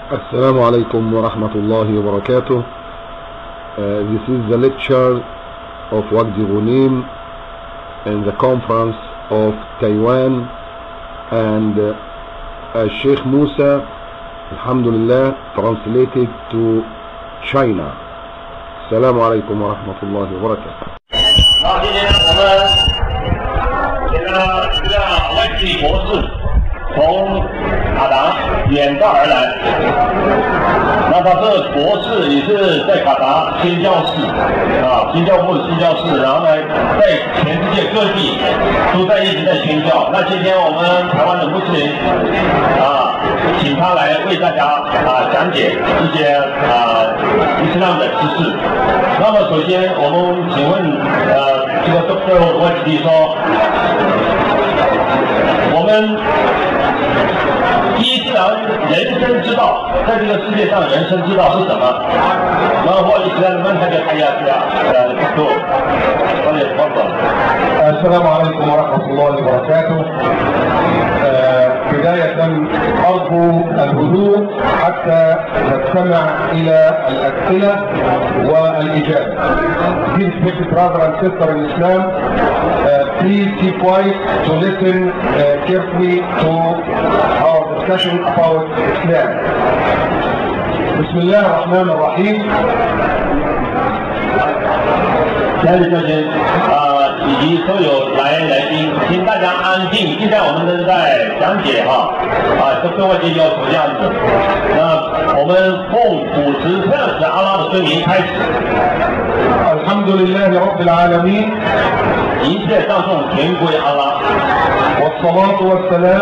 Assalamu alaikum wa rahmatullahi wa barakatuh. This is the lecture of Waqdi Ghunim in the conference of Taiwan, and Sheikh Musa, alhamdulillah, translated to China. Assalamu alaikum wa rahmatullahi wa barakatuh. 好，今天我们这个Waqdi博士从卡达远道而来，那他这博士也是在卡达宣教士宣教部的宣教士，然后呢，在全世界各地都一直在宣教。那今天我们台湾的穆斯林请他来为大家讲解一些伊斯兰的知识。那么首先我们请问这个 Dr. Waqdi 说，我们伊斯兰人生之道，在这个世界上人生之道是什么？ما هو الإسلام منهج الحياة يا دكتور؟ تفضل. السلام عليكم ورحمة الله وبركاته. بداية أرجو الهدوء حتى نستمع إلى الأسئلة والإجابة. Dear respected brother and sister in Islam, please keep quiet to listen carefully to our discussion about Islam. بسم الله الرحمن الرحيم. 亲爱的教学以及所有来宾，请大家安静。现在我们正在讲解这各位就要求这样子。那我们奉主持圣子阿拉的尊名开始。 الحمد لله رب العالمين. 一切赞颂全归阿拉。 والصلاة والسلام.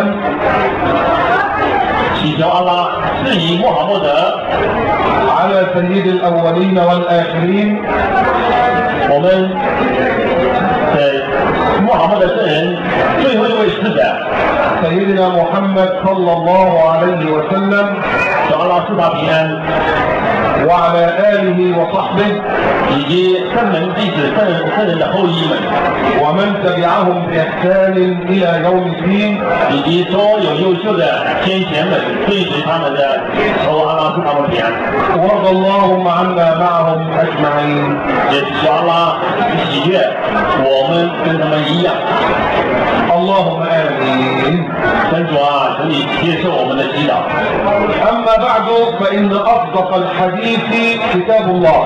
祈求阿拉赐予穆罕默德 على سيد الأولين والآخرين. 我们的穆罕默德圣人最后一位使者 سيدنا محمد صلى الله عليه وسلم. 求阿拉赐他平安 وعلى آله وصحبه 以及圣门弟子圣人的后裔们 ومن تبعهم بإحسان إلى يوم الدين 以及所有优秀的先贤们追随他们的，求阿拉赐他们平安。 وارض اللهم عنا معهم أجمعين. 也求阿拉喜悦我们跟他们一样。 اللهم آمين. 真主求你接受我们的祈祷。 أما بعد فإن أصدق الحديث كتاب الله.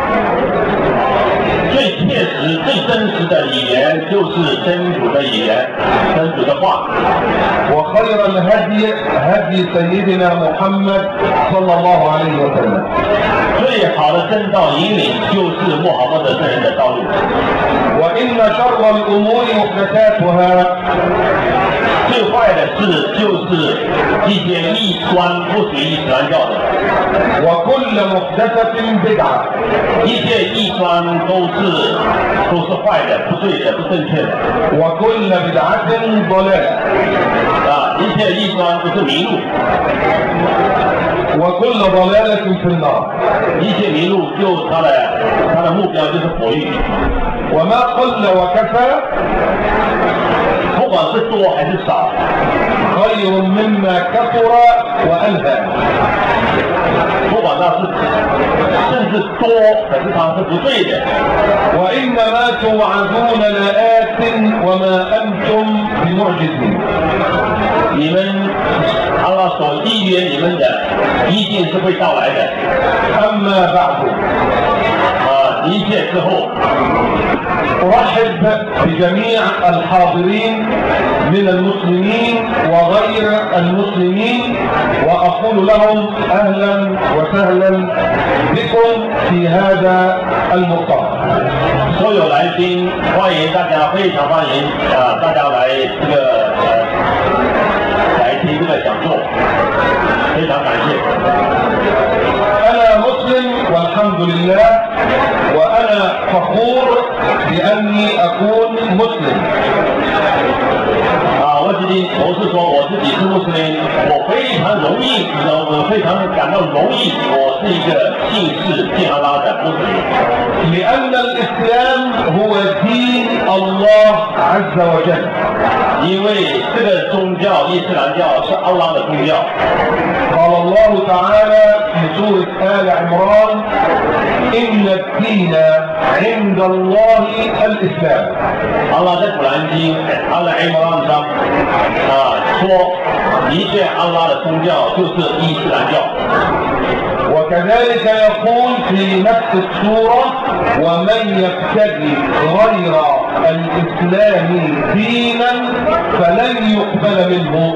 最切实、最真实的语言就是真主的语言，真主的话。 وخير الهدي هدي سيدنا محمد صلى الله عليه وسلم. 最好的正道引领就是穆罕默德圣人的道路。 وإن شر الأمور محدثاتها. 最坏的事就是一些异端不属于伊斯兰教的。 وكل محدثة بدعة. 一切异端都是坏的、不对的、不正确的。 وكل بدعة ضلالة. 一切异端都是迷路。 وكل ضلالة في النار. 一切迷路就它的目标就是火狱。 وما قل وكفى. 不管是多还是少 خير مما كثر وألهى. 不管它是甚至多，可是它是不对的。 وإنما توعدون لآت وما أنتم بمعجزين. 你们阿拉所预约你们的，一定是会到来的。 أما بعد. 一切之后 أرحب بجميع الحاضرين من المسلمين وغير المسلمين وأقول لهم أهلا وسهلا بكم في هذا المؤتمر. 所有来宾欢迎大家，非常欢迎大家来来听这个讲座，非常感谢。 أنا مسلم والحمد لله وأنا فخور بأني أكون مسلم. 我是说我自己是穆斯林，我非常荣誉，我非常感到荣誉，我是一个信士信阿拉的穆斯林。لأن الإسلام هو دين الله عز وجل. 因为这个宗教伊斯兰教是阿拉的宗教。قال الله تعالى سورة آل عمران إن الدين عند الله الإسلام. 阿拉在古兰经阿拉伊玛兰上说，一切阿拉的宗教就是伊斯兰教。 وكذلك يقول في نفس السورة ومن يبتغي غير الإسلام دينا فلن يقبل منه.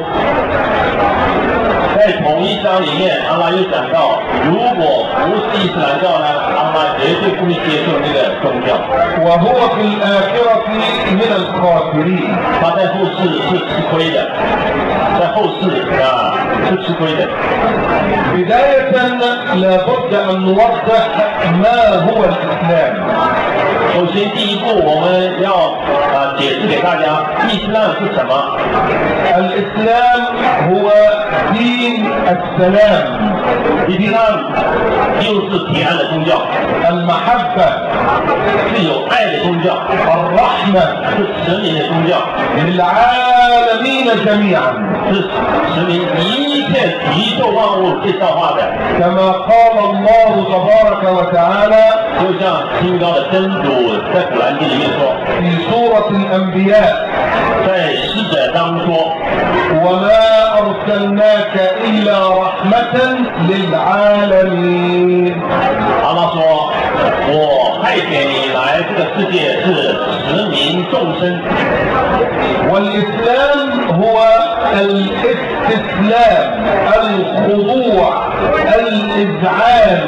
在同一章里面，阿拉又讲到，如果不是伊斯兰教呢，阿拉绝对不会接受这个宗教。 وهو في الآخرة من الخاسرين. 他在后世是吃亏的，在后世是吃亏的。 بداية لابد أن نوضح ما هو الإسلام. 首先，第一步我们要解释给大家，伊斯兰是什么？ الإسلام هو دين السلام. 伊斯兰就是平安的宗教， المحبة 是有爱的宗教， الرحمة 是神明的宗教， للعالمين جميعا. 是神明一切宇宙万物最造化的。 كما قال الله تبارك وتعالى 就像清高的真主在古兰经里面说， في سورة الأنبياء 在使者当说， وما أرسلناك إلا رحمة للعالمين. 阿拉说，我派遣你来这个世界是使民众生。 والإسلام هو الاستسلام الخضوع الإذعان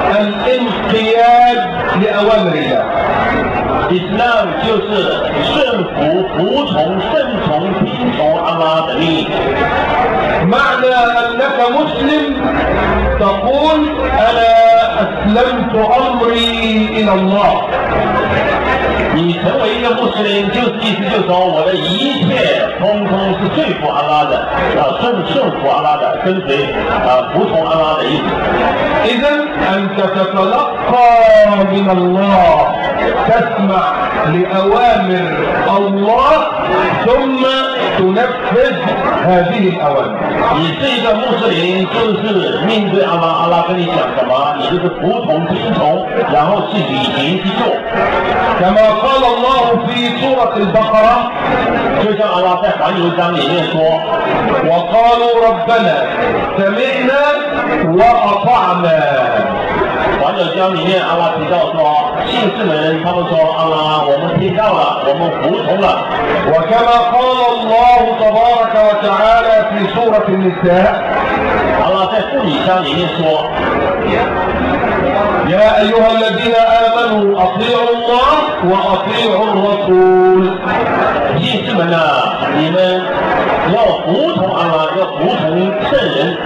الانقياد لأوامر الله. 伊斯兰就是顺服、服从、顺从、听从阿拉的命令。 معنى أنك مسلم تقول أنا أسلمت أمري إلى الله. 你成为一个穆斯林，就是意思就是说，我的一切通通是顺服阿拉的，顺服阿拉的，跟随服从阿拉的意思。 إذا أنت تتلقى من الله تسمع لأوامر الله ثم تنفذ هذه الأوامر. 你是一个穆斯林，就是面对阿拉，阿拉跟你讲什么，你就是服从、听从，然后去履行去做。 كما قال الله في سورة البقرة 就像阿拉在环游章里面说， وقالوا ربنا سمعنا وأطعنا. 环游章里面阿拉提到说，信士们他们说，阿拉我们听到了，我们服从了。 وكما قال الله تبارك وتعالى في سورة النساء 阿拉在妇女章里面说， يا أيها الذين آمنوا أطيعوا الله وأطيعوا الرسول. 信士们呐，你们要服从阿拉，要服从圣人。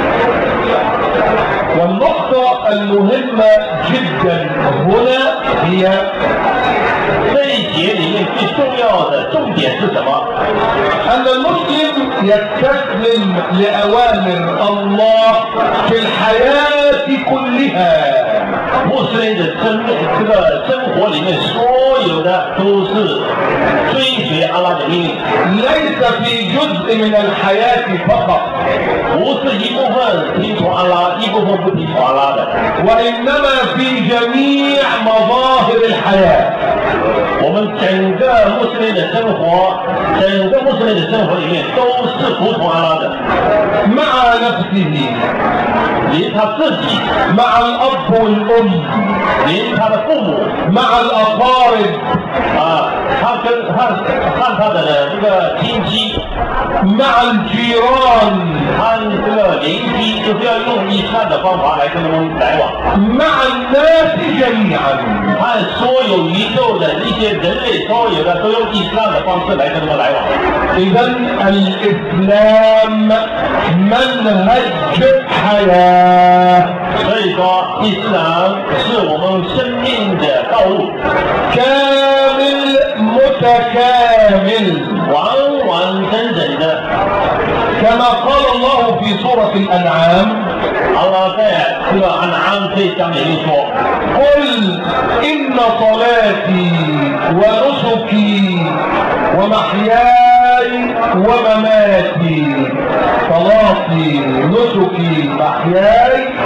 والنقطة المهمة جدا هنا هي 这一节里面最重要的重点是什么？ أن المسلم يستسلم لأوامر الله في الحياة كلها. 穆斯林的这个生活里面，所有的都是追随阿拉的命令， ليس في جزء من الحياة فقط 不是一部分听从阿拉，一部分不听从阿拉的。 وإنما في جميع مظاهر الحياة. 我们整个穆斯林的生活，整个穆斯林的生活里面都是服从阿拉的， مع نفسه 连他自己， مع الأب والأم 连他的父母 مع الأقارب 他和他的这个亲戚， مع الجيران 和这个邻居，就是要用伊斯兰的方法来跟他们来往， مع الناس جميعا. 和所有宇宙的一些人类，所有的都用伊斯兰的方式来跟他们来往。 إذا الإسلام منهج حياة 所以说，伊斯兰是我们生命的道路， كامل متكامل 完完整整的。 كما قال الله في سورة الأنعام 阿拉在这个安安这一章里面说， قل إن صلاتي ونسكي ومحياي ومماتي صلاتي نسكي محياي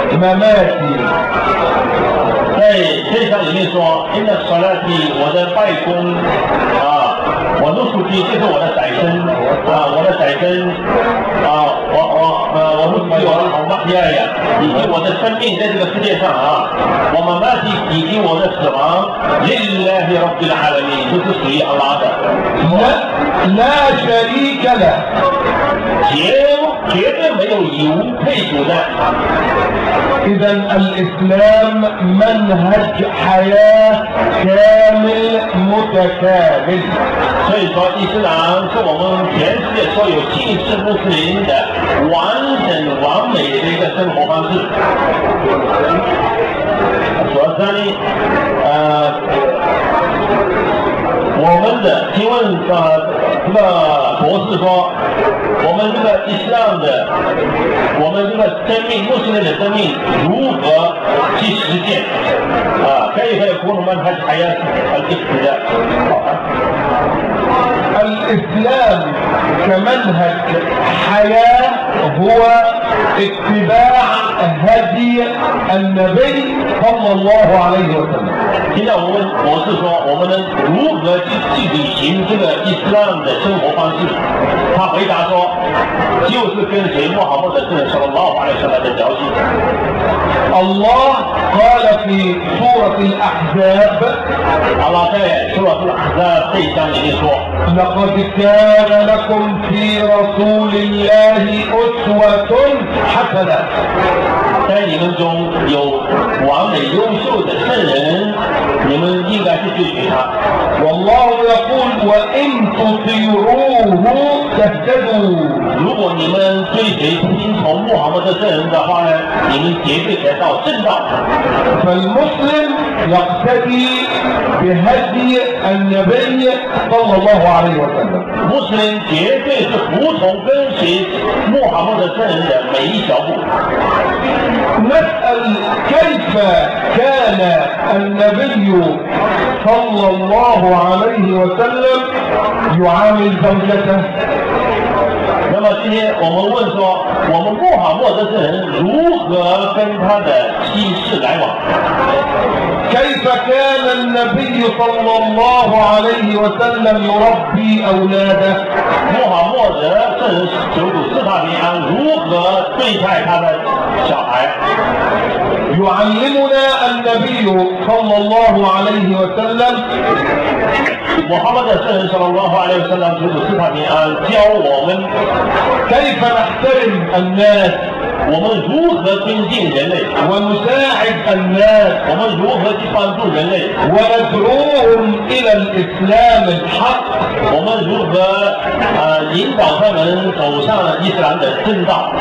مماتي. 在这章里面说 ，In the salati 我的拜功啊，我的属地就是我的宰牲啊，我的宰牲啊，我的属地我的好马提亚呀，以及我的生命在这个世界上啊，我们马提以及我的死亡，lillahi rabbil alamin 都是属于阿拉的。 لا شريك له 绝对没有以无配主的。 إذا الإسلام منهج حياة كامل متكامل. 所以说，伊斯兰是我们全世界所有信士穆斯林的完整完美的一个生活方式。所以呢，我们的请问这个博士说，我们这个伊斯兰的，我们这个生命穆斯林的生命如何去实践啊？كيف يكون منهج حياة الإسلام؟ الإسلام كمنهج حياة هو اتباع هدي النبي صلى الله عليه وسلم. 现在我问博士说，我们能如何去履行这个伊斯兰的生活方式？他回答说，就是跟随穆罕默德圣人صلى الله عليه وسلم的脚迹。 الله قال في سورة الأحزاب 阿拉在苏拉图阿扎这一章里面说 لقد كان لكم في رسول الله أسوة حسنة 在你们中有完美优秀的圣人，你们应该去追随他。 والله يقول وإن تطيعوه تهتدوا 如果你们追随听从穆罕默德圣人的话呢，你们绝对得到正道。 فالمسلم يقتدي بهدي النبي صلى الله عليه وسلم 穆斯林绝对是服从跟随穆罕默德圣人的每一小步。 نسأل كيف كان النبي صلى الله عليه وسلم يعامل زوجته 那么今天我们问说，我们穆罕默德圣人如何跟他的妻室来往？ كيف كان النبي صلى الله عليه وسلم يربي أولاده 穆罕默德圣人求主赐他平安，如何对待他的小孩？ يعلمنا النبي صلى الله عليه وسلم 穆罕默德圣人صلى الله عليه وسلم求主赐他平安，教我们 كيف نحترم الناس 我们如何尊敬人类， ونساعد الناس 我们如何去帮助人类， وندعوهم إلى الإسلام الحق 我们如何引导他们走上伊斯兰的正道。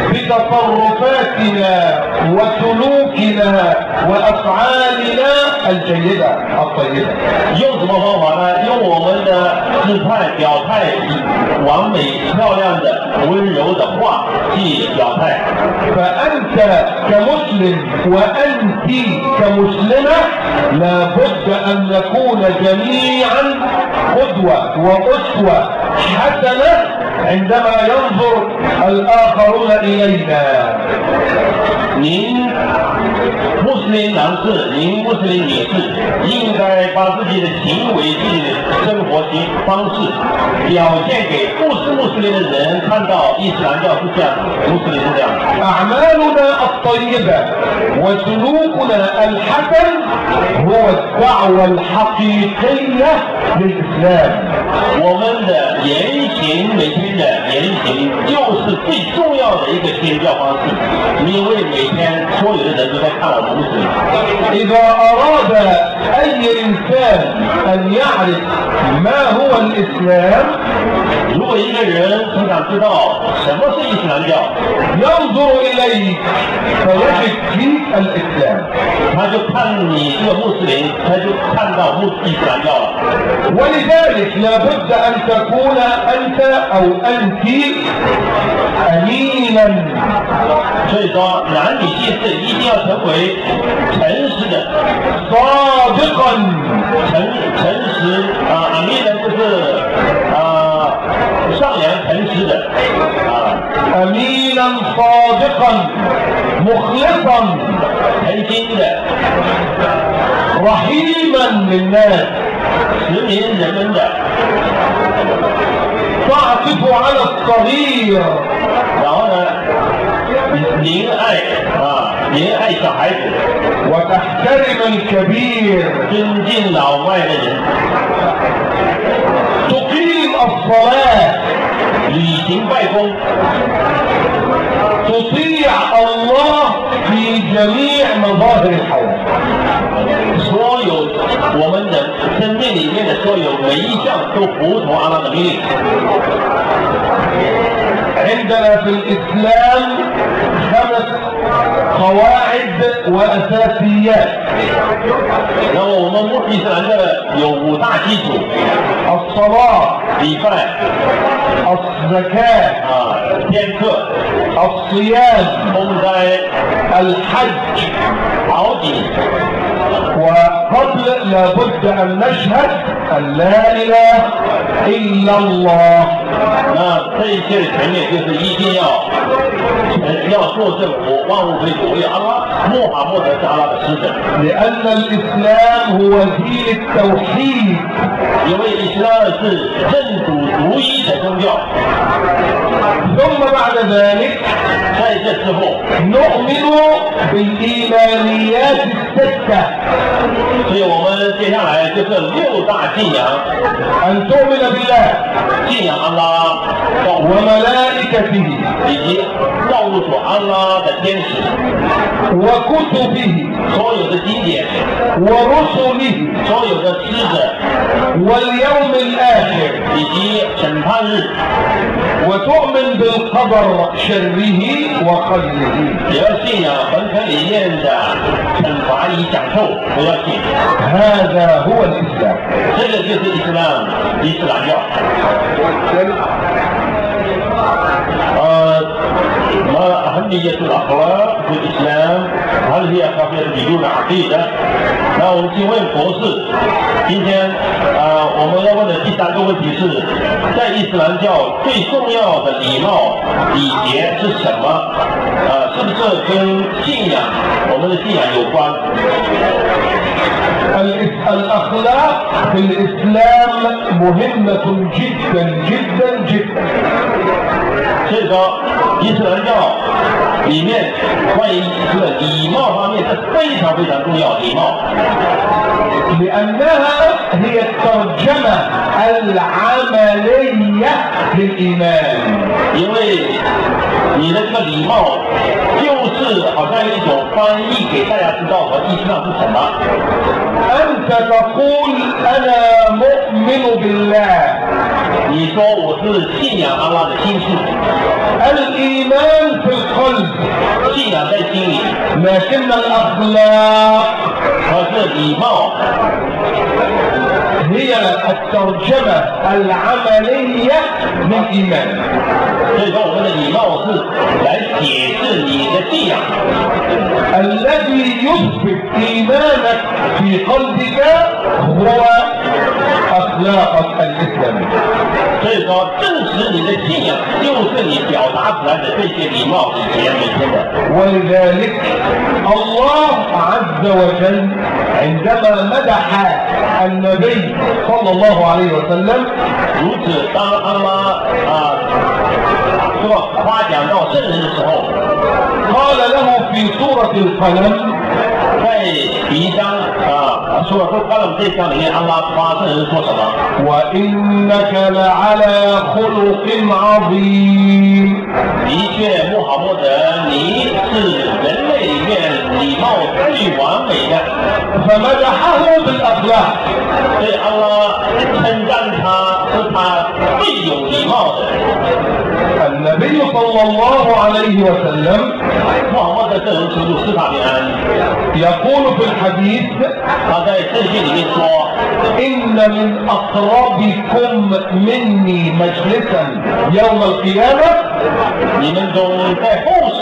بتصرفاتنا وسلوكنا وأفعالنا الجيدة الطيبة 用什么方法呢？用我们的姿态、表态，完美、漂亮的、温柔的话去表态。 فأنت كمسلم وأنت كمسلمة لابد أن نكون جميعا قدوة وأسوة حسنة عندما ينظر الآخرون إلينا 您穆斯林男士，您穆斯林女士，应该把自己的行为、自己的生活方式表现给不是穆斯林的人看到，伊斯兰教是这样，穆斯林是这样。 أعمالنا الطيبة وسلوكنا الحسن هو الدعوة الحقيقية للإسلام 我们的言行，每天的言行，就是最重要的一个宣教方式，因为每天所有的人都在看我们穆斯林。 إذا أراد أي إنسان أن يعرف ما هو الإسلام 如果一个人很想知道什么是伊斯兰教， ينظر إليك فيجد فيك الإسلام 他就看你这个穆斯林，他就看到伊斯兰教了。 ولذلك لابد أن تكون أنت أو أنت أمينا 所以说，男女皆是一定要成为诚实的， صادقا 诚实啊，阿弥人就是善良诚实的 أمينا صادقا مخلصا 诚心的 رحيما للناس 实民人们的， تعطف على الصغير 然后呢，怜爱小孩子， وتحترم الكبير 尊敬老迈的人， تقيم الصلاة 履行拜功， تطيع الله في جميع مظاهر الحياة 所有我们的生命里面的所有每一项都服从阿拉的命令。 عندنا في الإسلام 5 قواعد وأساسيات 然后我们伊斯兰的有5大基础： الصلاة 礼拜 الزكاة 天课、 الصيام 封斋、 الحج 好景。 وقبل لابد أن نشهد أن لا إله إلا الله 那这一切的前面就是一定要作证，我万物可以独立阿拉，穆罕默德是阿拉的使者。 لأن الإسلام هو دين التوحيد 因为伊斯兰是正主独一的宗教。 ثم بعد ذلك 在这之后， نؤمن بالإيمانيات الستة 所以我们接下来就是6大信仰： أن تؤمن بالله 信仰阿拉， وملائكته 以及造物主阿拉的天使， وكتبه 所有的经典， ورسله 所有的使者， واليوم الآخر 以及审判日， وتؤمن بالقدر شره وخيره 也要信仰本科里面的惩罚与享受，都要信。 هذا هو الإسلام 这个就是伊斯兰教。ما أهمية الأخلاق في الإسلام؟ هل هي كافية بدون عقيدة؟ 那我们请问博士，今天我们要问的第3个问题是，在伊斯兰教最重要的礼貌礼节是什么？是不是跟信仰我们的信仰有关？ الأخلاق في الإسلام مهمة جدا جدا جدا 所以说，伊斯兰教里面关于这个礼貌方面是非常非常重要，礼貌。 لأنها هي الترجمة العملية للإيمان 因为你的这个礼貌，就是好像一种翻译给大家知道和伊斯兰是什么。 أنت تقول أنا مؤمن بالله 你说我是信仰阿拉的心事， الإيمان في القلب 信仰在心里， لكن الأخلاق 可是礼貌 هي الترجمة العملية للإيمان 所以说我们的礼貌是来解释你的信仰。 الذي يثبت إيمانك في قلبك هو أخلاقك الإسلامية 所以说，证实你的信仰就是你表达出来的这些礼貌礼节每天的。 ولذلك الله عز وجل عندما مدح النبي صلى الله عليه وسلم 如此，当阿拉说夸奖到圣人的时候， قال له في سورة القلم 在第1章说Al-Qalam这一章里面，阿拉夸圣人说什么？ وإنك لعلى خلق عظيم 的确，穆罕默德，你是人类里面礼貌最完美的。 فمدحه بالأخلاق 所以阿拉称赞他是他最有礼貌的。 النبي صلى الله عليه وسلم 穆罕默德圣人出使他平安， يقول في الحديث 他在圣经里面说。 إن من أقربكم مني مجلسا يوم القيامة 你们中在后世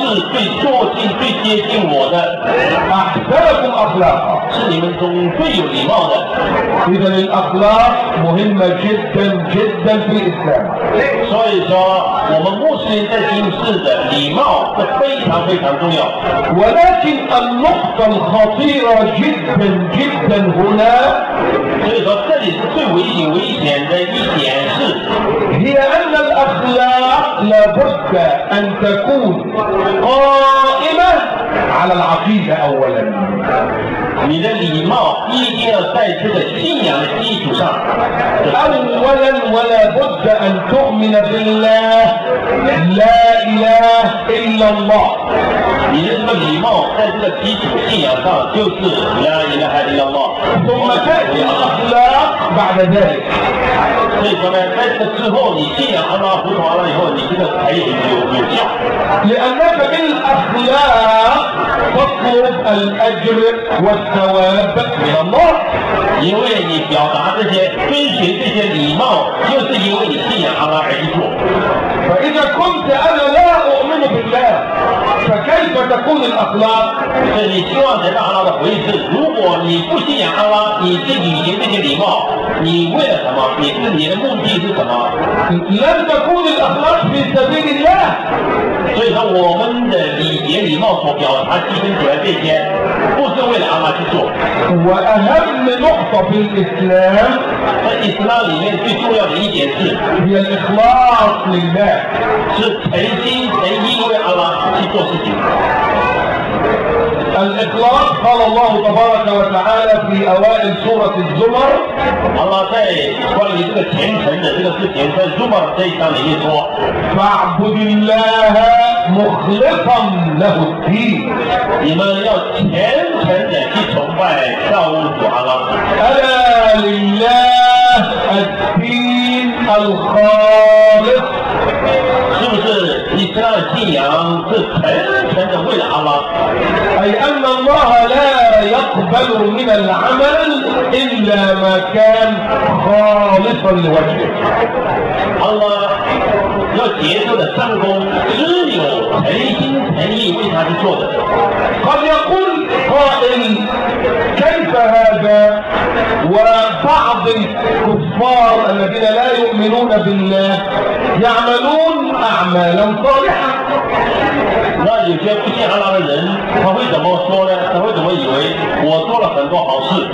是最做近、最接近我的， أحسنكم أخلاقا. 是你们中最有礼貌的。 إذا الأخلاق مهمة جدا جدا في الإسلام. 所以说，我们穆斯林在行事的礼貌是非常非常重要。 ولكن النقطة الخطيرة جدا جدا هنا 所以说，这里是最危险的一点是， هي أن الأخلاق لابد أن تكون قائمة على العقيدة أولا. 你的礼貌一定要在这个信仰的基础上。 أولا ولا بد أن تؤمن بالله لا إله إلا الله. 你的这个礼貌在这个基础信仰上就是لا إله إلا الله， ثم تأتي الأخلاق بعد ذلك. 所以说呢，在这之后，你信仰阿拉服从阿拉以后，你这个才有效。 لأنك بالأخلاق تطلب الأجر والثواب من الله. 因为你表达这些、遵循这些礼貌，就是因为你信仰阿拉而去做。 فإذا كنت أنا لا أؤمن بالله فكيف تكون الأخلاق؟ 所以你希望得到阿拉的回是：如果你不信仰阿拉，你去履行这些礼貌，你为了什么？你的目的是什么？ لن تكون الأخلاق في سبيل الله. 所以说，我们的礼节礼貌所表达、牺牲出来这些，不是为了阿拉去做。 وأهم نقطة في الإسلام 在伊斯兰里面最重要的一点是， هي الإخلاص لله. 是诚心诚意为阿拉去做事情。 الإخلاص قال الله تبارك وتعالى في أوائل سورة الزمر 阿拉在关于这个虔诚的这个事情，在 Zumar 这一章里面说， فاعبد الله مخلصا له الدين. 你们要虔诚的去崇拜造物主阿拉。 ألا لله الدين الخالص. 是不是伊斯兰的信仰是诚的为了阿拉？ أي أن الله لا يقبل من العمل إلا ما كان خالصا لوجهه. 阿拉要结束的善功，只有诚心诚意为他去做的。 قد يقول قائل كيف هذا وبعض الكفار الذين لا يؤمنون بالله يعملون أعمالا صالحة. 那有些不信阿拉的人，他会怎么说呢？他会怎么以为我做了很多好事？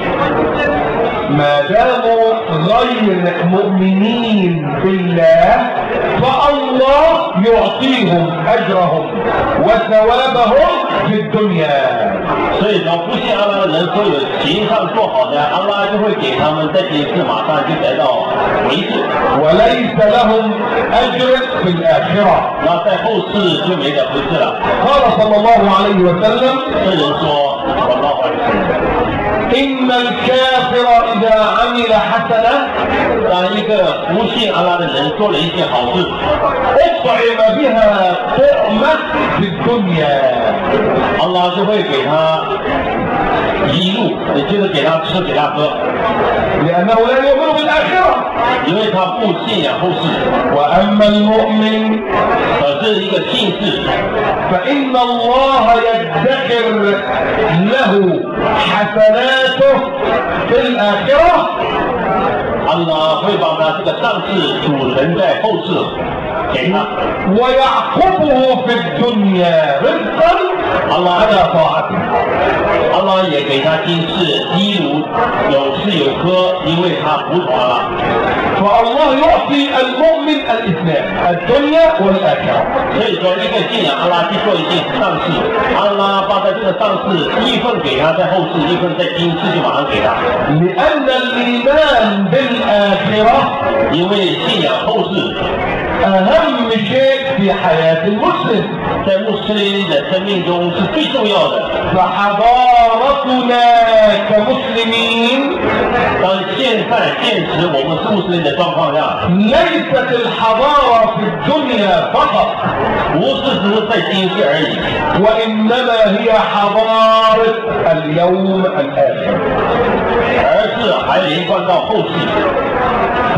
ما داموا غير مؤمنين بالله فالله يعطيهم أجرهم وثوابهم في الدنيا. 所以说，不信阿拉的人，所有行上做好的，阿拉就会给他们在今世马上就得到回赐， وليس لهم أجر في الآخرة. 然后在后世就没得回赐了。 قال صلى الله عليه وسلم 这人说，我老板说， إن الكافر إذا عمل حسنة 当一个不信阿拉的人做了一件好事， أطعم بها طعمة في الدنيا. 阿拉就会给他一路，也就是给他吃给他喝， لأنه لا يؤمن بالآخرة. 因为他不信仰后世。 وأما المؤمن 可是一个信士， فإن الله يدخر له حسناته في الآخرة 阿拉会把他这个上世储存在后世给他。 ويعقبه في الدنيا رزقا على طاعته. 阿拉也给他今世一如有吃有喝，因为他服从阿拉。 فالله يعطي المؤمن الاثنين الدنيا والآخرة. 所以说，一个信仰阿拉去做一件上事，阿拉把他这个上事一份给他，在后世一份在今世就马上给他。 لأن الإيمان بالآخرة 因为信仰后世 أهم شيء في حياة المسلم. 在穆斯林的生命中是最重要的。 فحضارتنا كمسلمين 当现实我们是穆斯林的状况下， ليست الحضارة في الدنيا فقط 不是只是在今世而已， وإنما هي حضارة اليوم الآخر. 而是还连贯到后世。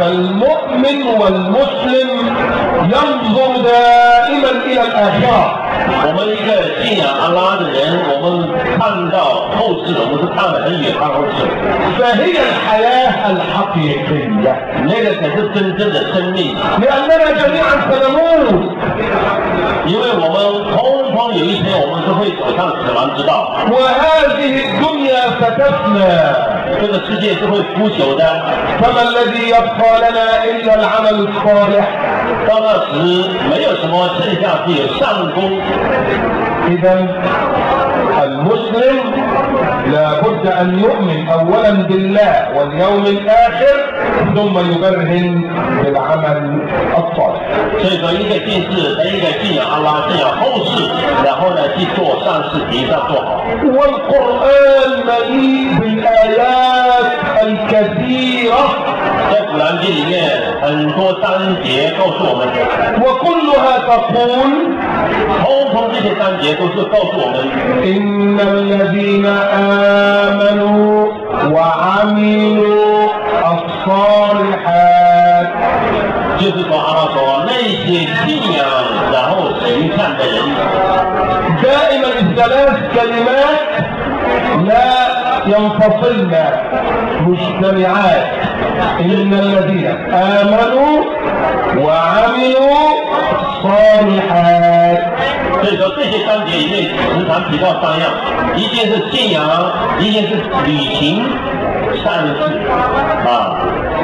فالمؤمن والمسلم ينظر دائما إلى الآخرة. 我们一个信仰安拉的人，我们看到后世，我们是看得很远，看后世。 فهي الحياة الحقيقية 那个才是真正的生命， لأننا جميعا سنموت 因为我们通通有一天我们是会走上死亡之道， وهذه الدنيا ستفنى 这个世界是会腐朽的。 فما الذي يبقى لنا إلا العمل الصالح 到那时没有什么，剩下只有上功。 إذا المسلم لابد أن يؤمن أولا بالله واليوم الآخر ثم يبرهن بالعمل الصالح 所以说，一个信士，一个信仰安拉，信仰后世，然后呢去做善事，一定要做好。 والقرآن مليء بالآيات الكثيرة 在古兰经里面很多章节告诉我们， وكلها تقول 通通这些章节都是告诉我们， إن الذين آمنوا وعملوا الصالحات 就是说阿拉说那些信仰然后行善的人， دائما الثلاث كلمات لا ينفصلن مجتمعات إن الذين آمنوا وعملوا الصالحات 所以说这些章节里面时常提到三样，一件是信仰，一件是履行善事啊。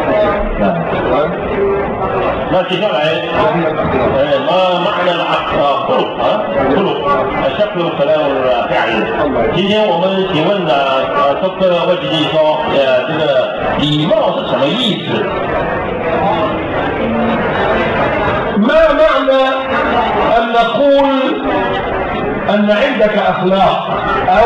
那接下来ما معنى خلق شكل الكلام الفعلي 今天我们请问Dr. 魏吉说这个礼貌是什么意思？ ما معنى أن نقول أن عندك أخلاق أو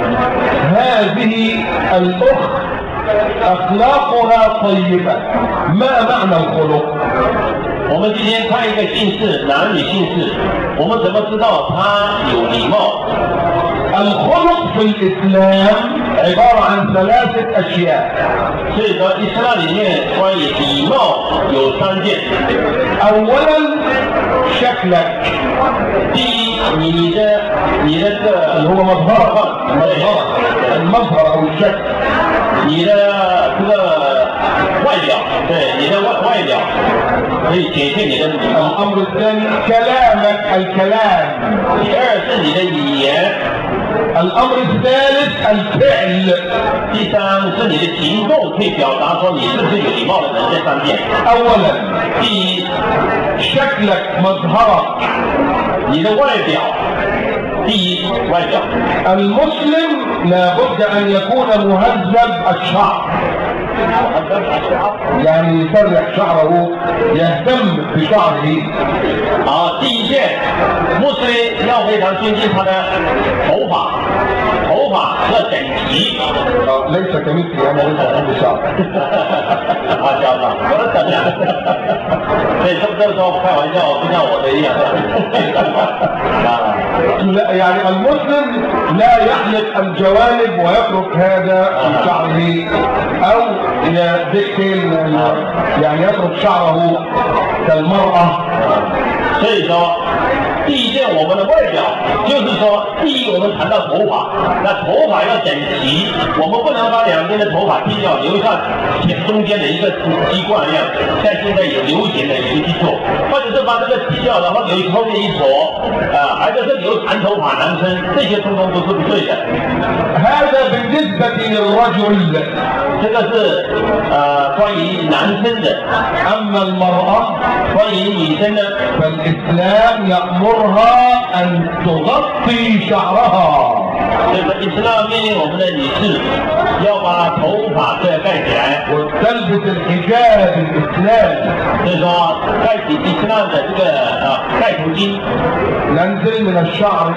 هذه الأخت أخلاقها طيبة ما معنى الخلق 我们今天看一个姓氏，男女姓氏，我们怎么知道他有礼貌？ الخلق في الإسلام عبارة عن ثلاثة أشياء 所以说，伊斯兰里面关于礼貌有三件。 أولا شكلك 第一，你的这个 اللي هو مظهرك المظهر أو الشكل 你的这个外表，对你的外表可以显现你的礼貌。 الأمر الثاني كلامك الكلام 第二是你的语言， الأمر الثالث الفعل 第三是你的行动，可以表达说你是不是有礼貌的人。这三件。 أولا 第一， شكلك مظهرك 你的外表。第一，外表。 المسلم لابد أن يكون مهذب الشعر يعني يسرح شعره يهتم بشعره 好，第一件，穆斯林要非常尊敬他的头发，头发要整齐。 ليس كمثلي أنا ليس عندي شعر 啊，知道吧？我的怎么样？所以这个时候开玩笑，不像我的一样。 يعني المسلم لا يحلق الجوانب ويترك هذا في شعره أو يدخل يعني يترك شعره كالمرأة 所以说，第一件我们的外表，就是说，第一我们谈到头发，那头发要整齐，我们不能把两边的头发剃掉，留下中间的一个鸡冠一样，像现在有流行的有些去做，或者是把这个剃掉，然后留后面一撮，还是留长头发男生，这些通通都是不对的。 هذا بالنسبة للرجل 这个是关于男生的， أما المرأة 关于女生的。 فالإسلام يأمرها أن تغطي شعرها 这个伊斯兰命令我们的女士要把头发这盖起来， وتلبس الحجاب الإسلامي 所以说盖起伊斯兰的这个盖头巾， ننزل من الشعر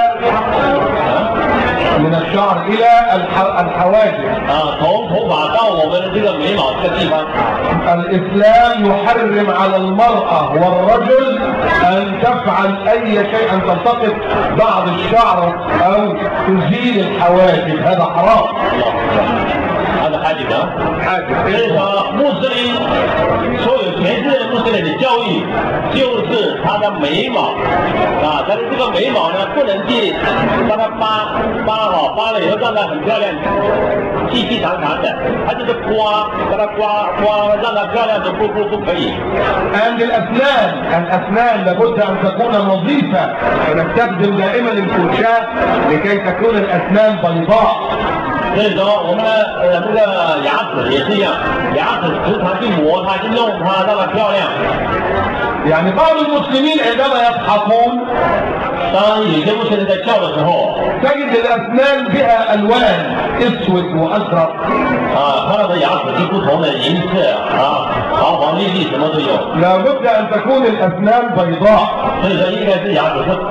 إلى الحواجب 从头发到我们这个眉毛这个地方。 الإسلام يحرم على المرأة والرجل أن تفعل أي شيء أن تلتقط بعض الشعر أو تزيل الحواجب هذا حرام. هذا حاجب呢？ حاجب 所以 إيه؟ 说，穆斯林所有全世界穆斯林的教育，就是他的眉毛啊，但是这个眉毛呢，不能去把它扒了以后让它很漂亮，细长长的，它就是刮，把它刮，让它漂亮的不可以。 And الأسنان لابد أن تكون نظيفة ونستخدم دائما الفرشاة لكي تكون الأسنان بيضاء. 所以说，我们这个牙齿也是一样，牙齿时常去磨它，去弄它，让它漂亮。 يعني بعض المسلمين عندما يضحكون 当有些穆斯林在笑的时候， تجد الأسنان بها ألوان أسود وأزرق 看到的牙齿是不同的颜色啊，黄绿什么都有。 لابد أن تكون الأسنان بيضاء. 所以说，应该是牙齿是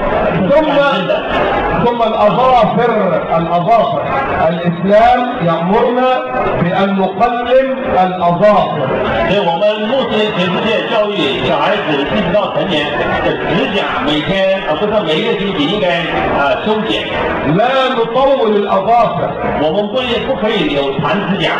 ثم الأظافر الإسلام يأمرنا بأن نقلم الأظافر. 所以我们穆斯林全世界教育小孩子一直到成年的指甲，每天不是每一个星期应该修剪。 لا نطول الأظافر. 我们不可以有长指甲。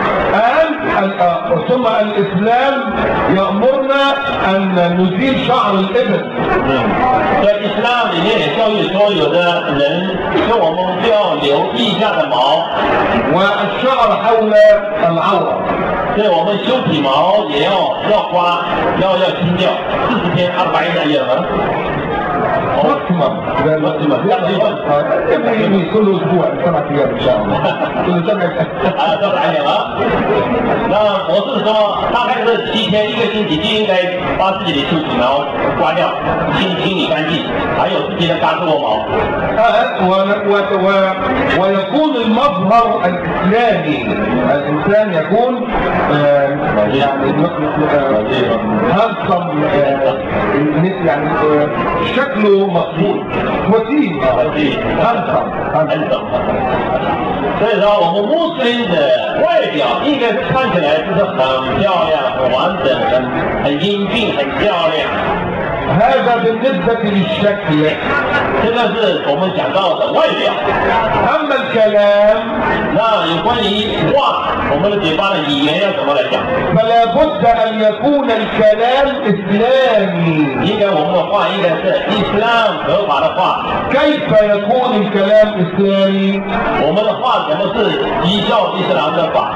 ثم الإسلام يأمرنا أن نزيل شعر الإبل. 在伊斯兰里面也教育说，有的人说我们不要留腋下的毛， والشعر حول العورة. 所以我们修体毛也要刮，要清掉，40天40أيام. ماكسيمم كل اسبوع 7 ايام ان شاء الله. كل 7 أيام. 那博士说，大概是7天，1个星期就应该把自己的修体毛刮掉，清理干净，还有自己的嘎吱窝毛。 ويكون المظهر الاسلامي، الانسان يكون يعني هانسم، يعني شكله مقبول وسيم هانسم. 所以说，我们穆斯林的外表应该是看起来就是很漂亮、很完整、很英俊、很漂亮。 هذا بالنسبة للشكل. 这个是我们讲到的外表。 أما الكلام 那有关于话，我们的嘴巴的语言要怎么来讲？ فلا بد أن يكون الكلام إسلامي. 应该我们的话应该是伊斯兰合法的话。 كيف يكون الكلام إسلامي؟ 我们的话怎么是依照伊斯兰的法？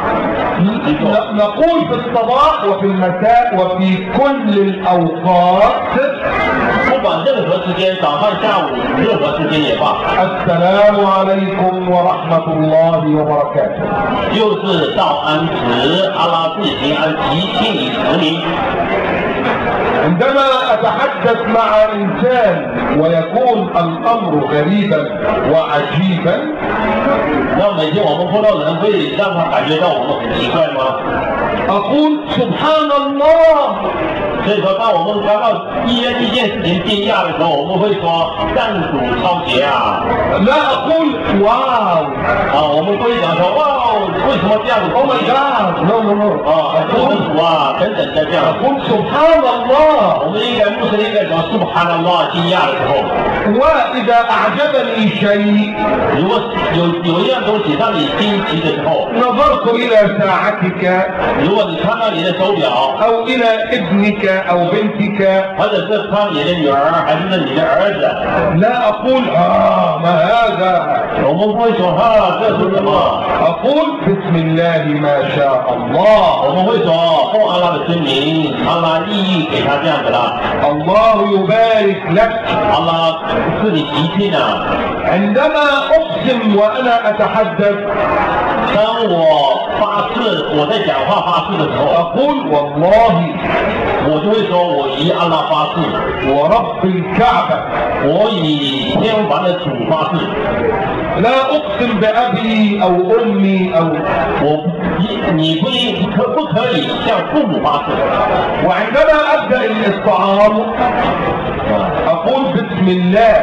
نقول في الصباح وفي المساء وفي كل الأوقات 不管任何时间，早上、下午，任何时间也罢。 السلام عليكم ورحمة الله وبركاته. 就是到安时，阿拉自行安息，信以实名。 عندما أتحدث مع إنسان ويكون الأمر غريبا وعجيبا 那每天我们碰到人，会让他感觉到我们很奇怪吗？ أقول سبحان الله. 所以说，当我们看到一件事情惊讶的时候，我们会说赞主超杰啊！ لا أقول واو. 我们不会讲说哇，为什么这样子 Oh my God. No, no, no. 真主啊，等等的这样。 أقول سبحان الله. 我们应该穆斯林应该说subhanallah，惊讶的时候。 وإذا أعجبني شيء 如果有一样东西让你惊奇的时候， نظرت إلى ساعتك 如果你看到你的手表， أو إلى ابنك أو بنتك 或者是看你的女儿，还是你的儿子， لا أقول ما هذا. 我们不会说哈，这是什么？ أقول بسم الله ما شاء الله. 我们会说奉阿拉的真名，阿拉意义给他这样子啦， الله يبارك لك. 阿拉是你吉庆啊。 عندما أقسم وأنا أتحدث 当我发誓，我在讲话发誓的时候， أقول والله 我就会说我以阿拉发誓， ورب الكعبة 我以天房的主发誓， لا أقسم بأبي أو أمي أو 你不可以向父母发誓。 وعندما أبدأ الإطعام أقول بسم الله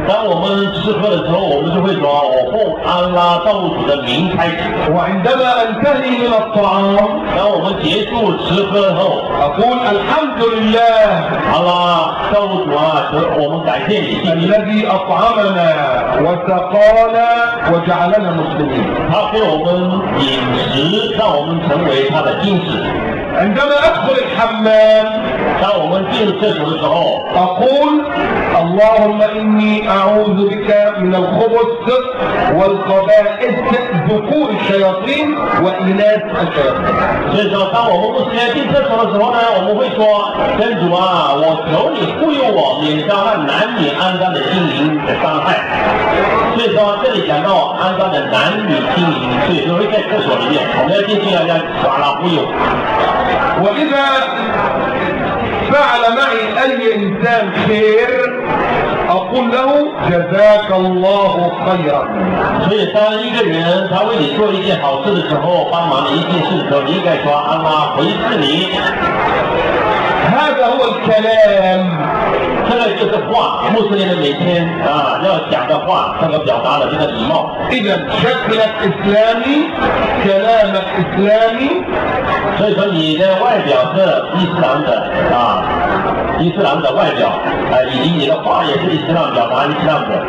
当我们吃喝的时候，我们就会说：“我奉安拉造物主的名开始。” وعندما أنتهي من الطعام 当我们结束吃喝后， أقول الحمد لله 安拉造物主啊，我们感谢你， الذي أطعمنا وسقانا وجعلنا مسلمين. 他给我们饮食，让我们成为他的金子。 عندما أدخل الحمام 当我们进入厕所的时候， أقول اللهم إني أعوذ بك من الخبث والخبائث ذكور الشياطين وإناث الشياطين. 所以说，当我们不先进厕所的时候呢，我们会说：“真主啊，我求你护佑我，免遭那男女肮脏的精灵的伤害。”所以说，这里讲到肮脏的男女精灵，所以说会在厕所里面，我们要进去要耍拉护佑。 وإذا فعل معي أي إنسان خير أقول له جزاك الله خيرا. 所以，当一个人他为你做一件好事的时候，帮忙你一件事的时候，你应该说：“安拉回赐你。” هذا هو الكلام. 这个就是话，穆斯林的每天要讲的话，这个表达的这个礼貌。 إذا شكلك إسلامي كلامك إسلامي. 所以说，你的外表是伊斯兰的伊斯兰的外表以及你的话也是伊斯兰表达伊斯兰的。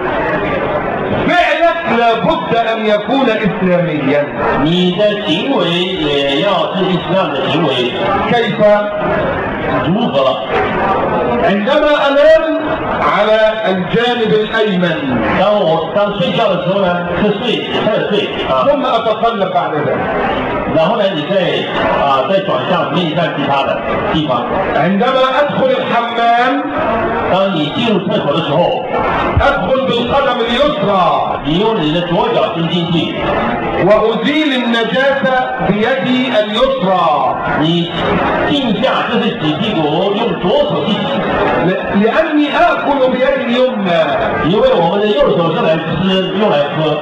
فعلك لابد أن يكون إسلاميا. 你的行为也要是伊斯兰的行为。 كيف؟ 如何？ عندما أنام على الجانب الأيمن 当睡觉的时候呢，是睡侧睡 ثم أتقلب بعد ذلك. 然后呢，你再转向面向其他的地方。 عندما أدخل الحمام 当你进入厕所的时候， أدخل بالقدم اليسرى 你用你的左脚伸进去， وأزيل النجاسة بيدي اليسرى 你静下就是洗屁股，用左手去洗。 لأني آكل بيدي اليمنى 因为我们的右手是来吃，用来喝。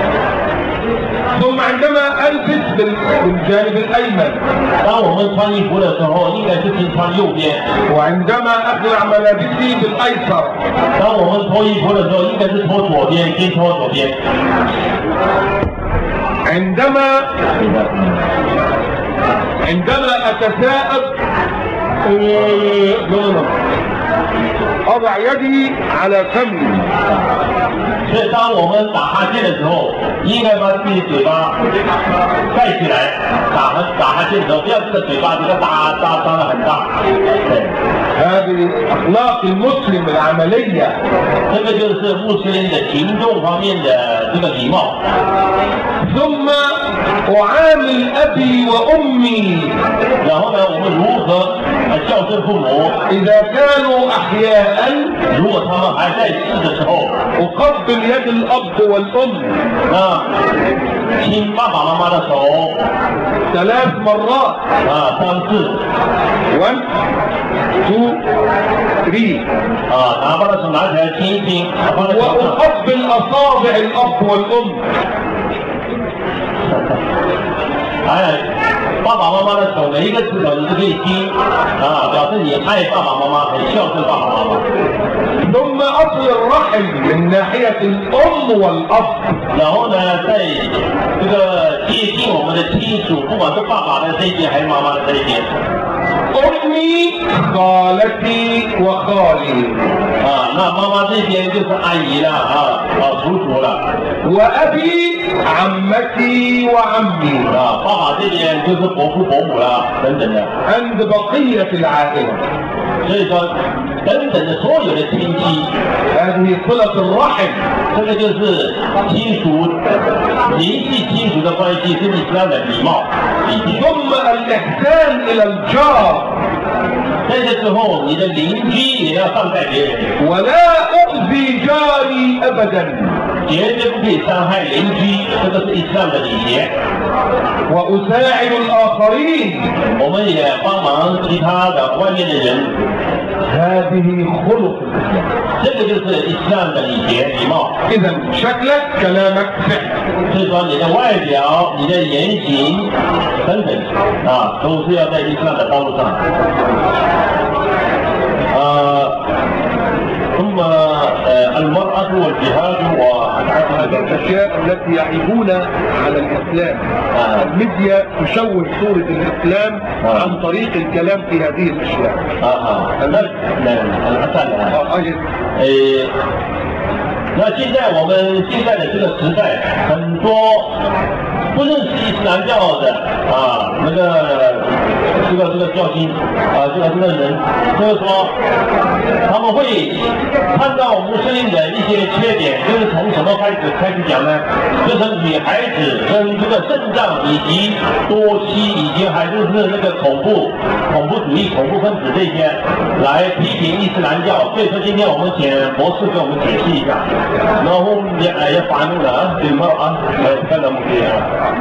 ثم عندما ألبس بالجانب الأيمن 当我们穿衣服的时候，应该是先穿右边； وعندما أخلع ملابسي بالأيسر 当我们脱衣服的时候，应该是脱左边，先脱左边。 عندما أتثاءب أضع يدي على فمي 所以，当我们打哈欠的时候，应该把自己嘴巴盖起来。打哈欠的时候，不要这个嘴巴这个张得很大。对， هذه أخلاق المسلم العملية 这个就是穆斯林的行动方面的这个礼貌。 ثم أعامل أبي وأمي 然后呢，我们如何孝顺父母？ إذا كانوا أحياء 如果他们还在世的时候， أقبل يد الأب والأم 亲爸爸妈妈的手 3 مرات 3次 1 2 3 拿把的手拿起来亲一亲，放在手上。 وأقبل أصابع الأب والأم 爸爸妈妈的手，每一个指头你都可以亲表示你爱爸爸妈妈，很孝顺爸爸妈妈。 ثم أصل الرحم من ناحية الأم والأب 然后呢，在这个接近我们的亲属，不管是爸爸的这一边还是妈妈的这一边。 أمي خالتي وخالي 那妈妈这边就是阿姨了叔叔了。 وأبي عمتي وعمي 爸爸这边就是伯父伯母了，等等的。 عند بقية العائلة 所以说，等等的所有的亲戚， هذه صلة الرحم 这个就是亲属联系亲属的关系，是伊斯兰的礼貌。 ثم الإحسان إلى الجار 在这之后，你的邻居也要善待别人， ولا أؤذي جاري أبدا 绝对不可以伤害邻居，这个是伊斯兰的礼节。 وأساعد الآخرين 我们也帮忙其他的外面的人， هذه خلق 这个就是伊斯兰的礼节礼貌。 إذا شكلك كلامك فعلك 所以说，你的外表、你的言行等等都是要在伊斯兰的道路上。ثم ثم المرأة والجهاد هذه الاشياء التي يعيبون على الاسلام. الميديا تشوه صورة الاسلام عن طريق الكلام في هذه الاشياء. 那现在我们现在的这个时代，很多不认识伊斯兰教的这个教经这个人，就是说他们会看到穆斯林的一些缺点，就是从什么开始讲呢？就是女孩子跟这个肾脏以及多妻以及还就是那个恐怖主义、恐怖分子这些来批评伊斯兰教。所以说今天我们请博士给我们解释一下。然后يفعلون بالمرأة ما يتكلموا فيها.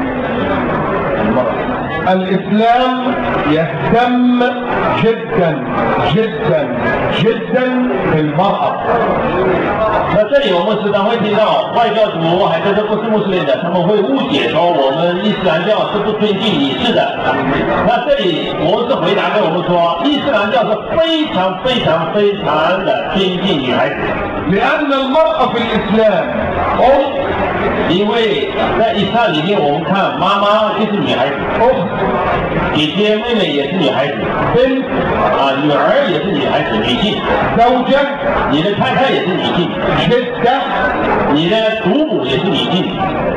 الإسلام يهتم جدا جدا جدا بالمرأة. 那这里我们时常会听到外教徒还是不是穆斯林的，他们会误解说我们伊斯兰教是不尊敬女士的。那这里博士回答给我们说，伊斯兰教是非常非常非常的尊敬女孩子。 لأن المرأة في الإسلام 因为在伊斯兰里面，我们看妈妈就是女孩子，姐姐妹妹也是女孩子，女儿也是女孩子，女性。你的太太也是女性，你的祖母也是女性。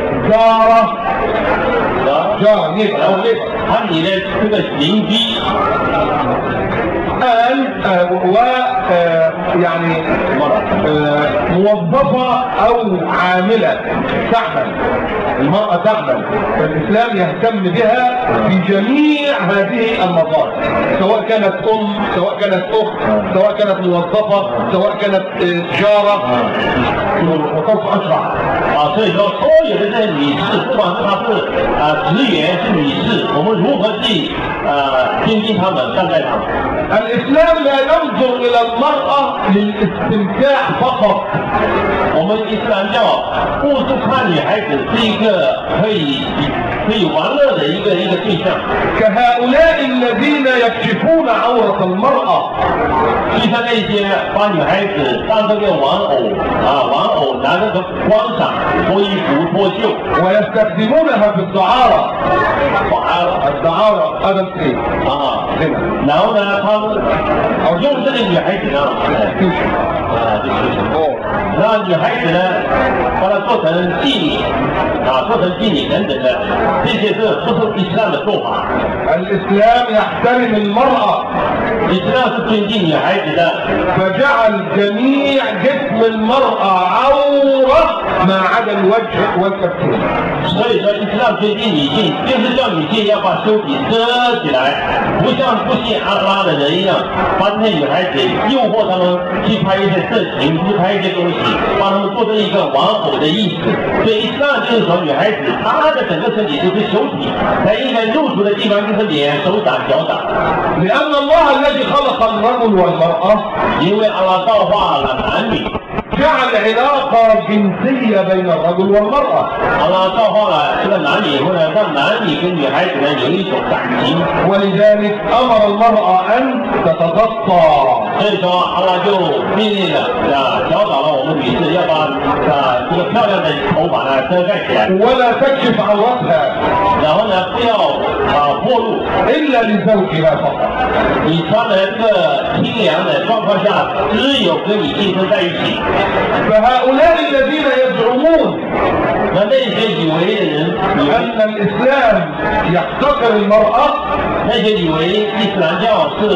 还有你的这个邻居。 يعني موظفة أو عاملة تعمل، المرأة تعمل، فالإسلام يهتم بها في جميع هذه المظاهر، سواء كانت سواء كانت أخت، سواء كانت موظفة، سواء كانت جارة. وسوف أشرح. 所以说所有的这些女士，不管是她是职员是女士，我们如何去尊敬她们、善待她们。 الإسلام لا ينظر إلى المرأة للاستمتاع فقط. 我们伊斯兰教不是看女孩子是一个可以玩乐的一个对象。 كهؤلاء الذين يكشفون عورة المرأة. 就像那些把女孩子当这个玩偶拿那个观赏，脱衣服脱袖。 ويستخدمونها في الدعارة. الدعارة هذا الشيء. 然后呢，他们用这个女孩子呢，让女孩子呢，把它做成妓女，做成妓女等等的，这些是不是伊斯兰的做法？ الإسلام يحترم المرأة. 伊斯兰是尊敬女孩子的。 فجعل جميع جسم المرأة عورة ما عدا الوجه والكفين. 所以说，伊斯兰尊敬女性，就是叫女性要把身体遮起来，不像不信阿拉的人一样，把这些女孩子诱惑他们去拍一些色情，去拍一些东西，把他们做成一个玩偶的意思。所以伊斯兰就是说，女孩子她的整个身体就是羞体，她应该入住的地方就是脸、手掌、脚掌。 لأن الله الذي خلق الرجل والمرأة 因为阿拉造化了男女。 جعل علاقة جنسية بين الرجل والمرأة. 阿拉造化了这个男女以后呢，让男女跟女孩子呢有一种感情。 ولذلك أمر المرأة أن تتغطى. 所以说，阿拉就命令了教导了我们女士要把这个漂亮的头发呢遮盖起来。 ولا تكشف عورتها. 然后呢，不要暴露。 إلا لزوجها فقط. 你穿的这个清凉的状况下，只有跟你先生在一起。 فهؤلاء الذين يزعمون 那些以为的人， أن الإسلام يحتقر المرأة 那些以为伊斯兰教是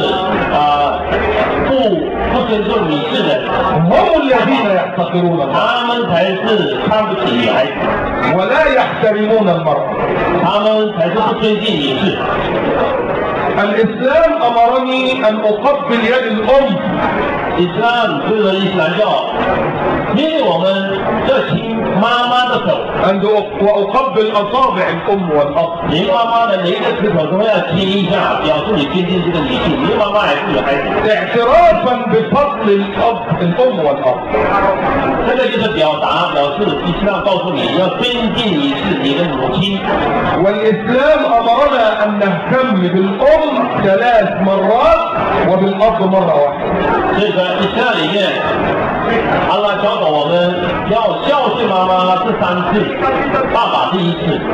不尊重女士的， هم الذين يحتقرون المرأة 他们才是看不起女孩子， ولا يحترمون المرأة. 他们才是不尊敬女士。 الإسلام أمرني أن أقبل يد الأم. 伊斯兰就是伊斯兰教命令我们要亲妈妈的手， وأقبل أصابع الأم والأب. 您妈妈的每一个指头都要亲一下，表示你尊敬这个女性。您妈妈还是女孩子， اعترافا بفضل الأم والأب. 这个就是表示伊斯兰告诉你要尊敬你是你的母亲。 والإسلام أمرنا أن نهتم بالأم 3 مرات وبالأب مرة واحدة. 所以说，伊斯兰里面，阿拉教导我们要孝顺妈妈是3次，爸爸是1次。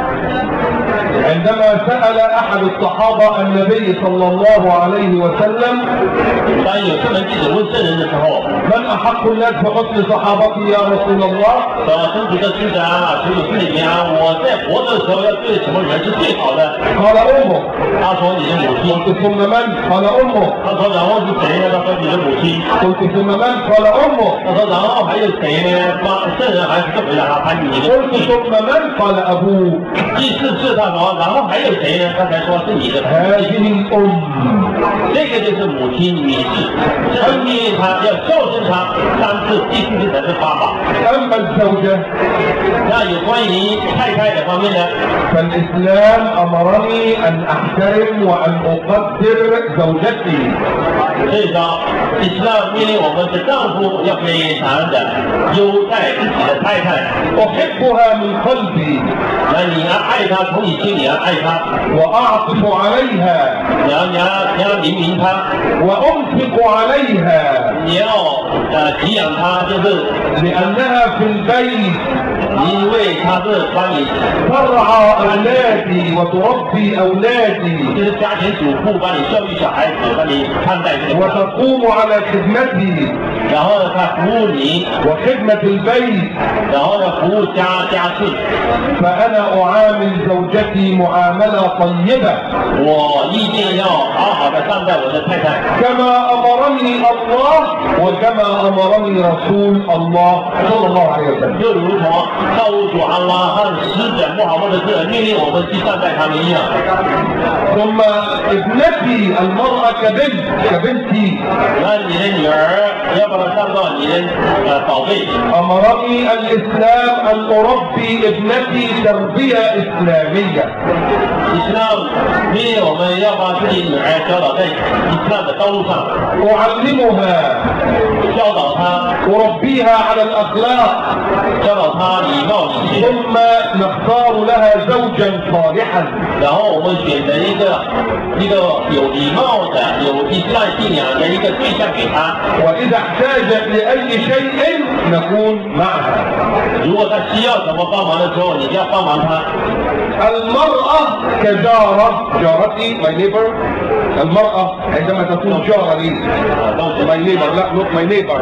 عندما سأل أحد الصحابة النبي صلى الله عليه وسلم 当有这门记者问圣人的时候， من أحق الناس بحسن صحابتي يا رسول الله؟ 身体的师长啊，所有是里面啊，我在活着的时候要对什么人是最好的？ قال أمه. 他说你的母亲。 قلت ثم من؟ قال أمه. 他说然后是谁呢？他说你的母亲。 قلت ثم من؟ قال أمه. 他说然后还有谁呢？圣人还是回答他你的母 قلت 亲。 ثم من؟ قال أبوه. 第4次他说然后还有谁呢？他才说是你的母亲。 هذه الأم. 这个就是母亲女士，这命令他要孝顺他3次，第4次才是爸爸。 أما الزوجة 那有关于太太的方面呢？ فالإسلام أمرني أن أحترم وأن أقدر زوجتي. 所以说，伊斯兰命令我们的丈夫要非常的优待自己的太太， أحبها من قلبي 那你要爱她，从你心里要爱她， وأعطف عليها 你要怜悯她， وأنفق عليها 你要给养她，就是 لأنها في البيت 因为她是帮你， ترعى أولادي وتربي أولادي 就是家庭主妇，帮你教育小孩子，帮你看待这个， وتقوم على خدمتي 然后呢，她服务你， وخدمة البيت. 然后呢，服务家事。 فأنا أعامل زوجتي معاملة طيبة 我一定要好好的善待我的太太。 كما أمرني الله وكما أمرني رسول الله صلى الله عليه وسلم. 就如同造物主安拉和使者穆罕默德是命令我们去善待他们一样。 ثم ابنتي المرأة كبنتي 那你的女儿要把她当做你的宝贝。 أمرني الإسلام أن أربي ابنتي تربية إسلامية. 伊斯兰命令我们要把自己女儿教导在伊斯兰的道路上， أعلمها 教导她， أربيها على الأخلاق 教导她礼貌礼节， ثم نختار لها زوجا صالحا 然后我们选择一个有礼貌的、有伊斯兰信仰的一个对象给她。 وإذا احتاجت لأي شيء نكون معها. 如果她需要什么帮忙的时候，你就要帮忙她。 المرأة كجارة جارتي my neighbor. المرأة عندما تكون جارة لي my neighbor لا not my neighbor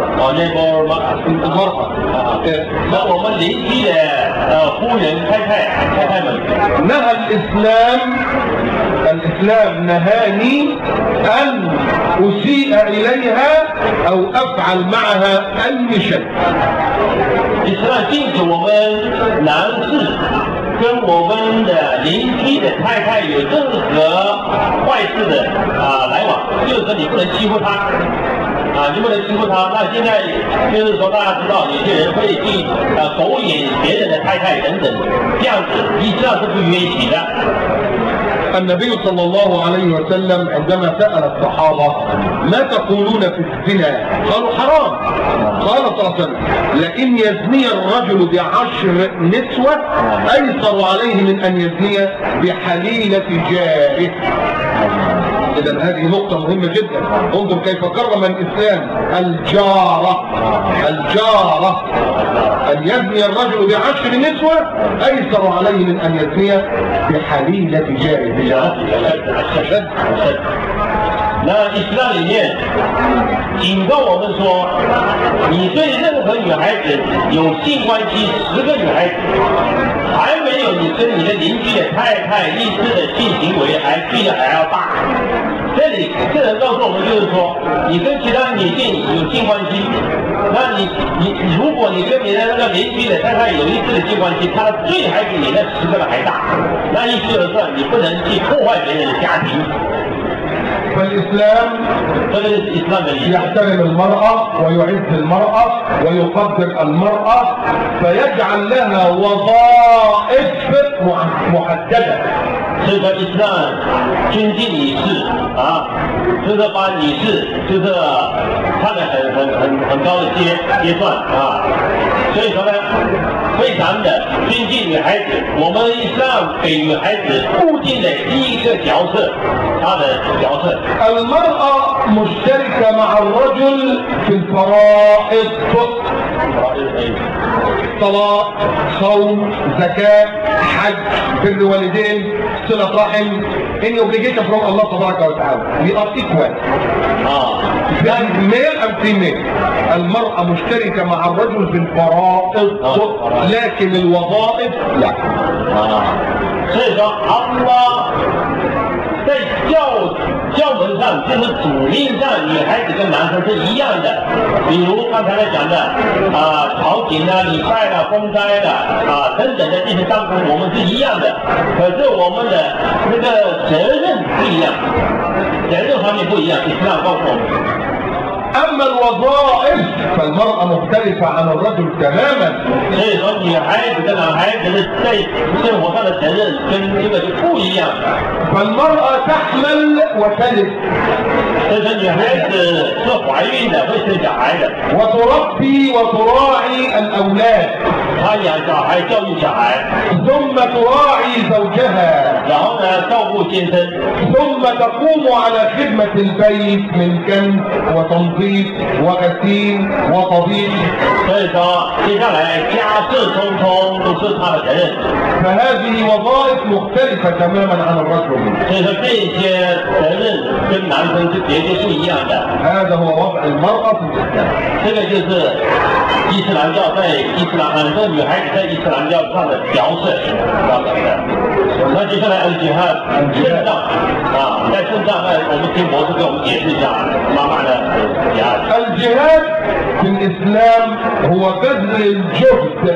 المرأة 那我们邻居的夫人太太们， نهى الإسلام نهاني أن أسيء إليها أو أفعل معها أي شيء. 伊斯兰禁止我们男士跟我们的邻居的太太有任何坏事的来往，就是说你不能欺负她。你不能欺负她。那现在就是说，大家知道有些人会去狗眼别人的太太等等，这样子伊斯兰是不允许的。 النبي صلى الله عليه وسلم عندما سأل الصحابة ما تقولون في الزنا قالوا حرام. قال صلى الله عليه وسلم لئن يزني الرجل ب10 نسوة أيسر عليه من أن يزني بحليلة جاره. إذا هذه نقطة مهمة جدا. انظر كيف كرم الإسلام الجارة. أن يزني الرجل ب10 نسوة أيسر عليه من أن يزني بحليلة جاره. 那伊斯兰里面警告我们说，你对任何女孩子有性关系，10个女孩子，还没有你跟你的邻居的太太类似的性行为罪还要大。这里告诉我们就是说，你跟其他女性有性关系，那如果你跟你的那个邻居的太太有类似的性关系，他的罪还比你那10个的还大。那意思就是说，你不能去破坏别人的家庭。 فالإسلام 这个是 إسلام 的理念。 يحترم المرأة ويعز المرأة ويقدر المرأة فيجعل لها وظائف محددة. 这个 Islam 尊敬女士啊，就是把女士就是看得很高的阶段啊，所以说呢，非常的尊敬女孩子。我们 Islam 给女孩子固定的第一个角色，她的角色。 المرأة مشتركة مع الرجل في الفرائض. صلاة، صوم، زكاة، حج، بر والدين، صلة رحم. Any obligation from Allah تبارك وتعالى. We are equal. male and female. المرأة مشتركة مع الرجل في الفرائض لكن الوظائف لا. 所以说 Allah 在教门上，就是主命上，女孩子跟男生是一样的。比如刚才讲的朝廷啊、礼拜啊、公灾的等等的这些当中，我们是一样的。可是我们的那个责任不一样，责任方面不一样。Islam 告诉我们。 أما الوظائف فالمرأة مختلفة عن الرجل تماما. 所以说，女孩子跟男孩子的在生活上的责任跟这个是不一样。 فالمرأة تحمل وتلد. 所以说，女孩子是怀孕的，会生小孩的。 وتربي وتراعي الأولاد. 她养小孩，教育小孩。 ثم تراعي زوجها. 然后呢，照顾先生。 ثم تقوم على خدمة البيت من كنس وتنظيف وغسيل وطبيخ. 所以说，接下来家事通通都是她的责任。 فهذه وظائف مختلفة تماما عن الرجل. 所以说，这些责任跟男生是绝对不一样的。 هذا هو وضع المرأة في الإسلام. 这个就是伊斯兰教在伊斯兰很多女孩子在伊斯兰教上的角色。那接下来圣战在圣战我们听博士给我们解释一下妈妈的 الجهاد في الإسلام هو بذل الجهد.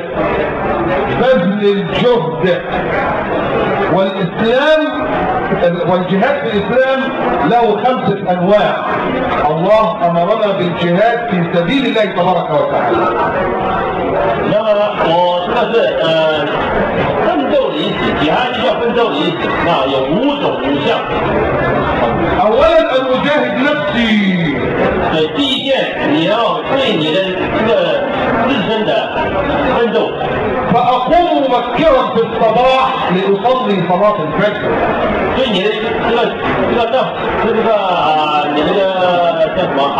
والجهاد في الإسلام له 5 أنواع. الله أمرنا بالجهاد في سبيل الله تبارك وتعالى. 那么我这个是奋斗的意思，吉哈就叫奋斗的意思有5种5项。 أولا أن أجاهد نفسي. 第一件，你要对你的这个自身的奋斗。 فأقوم مبكرا في الصباح لأصلي صلاة الفجر. 对你的你那个叫什么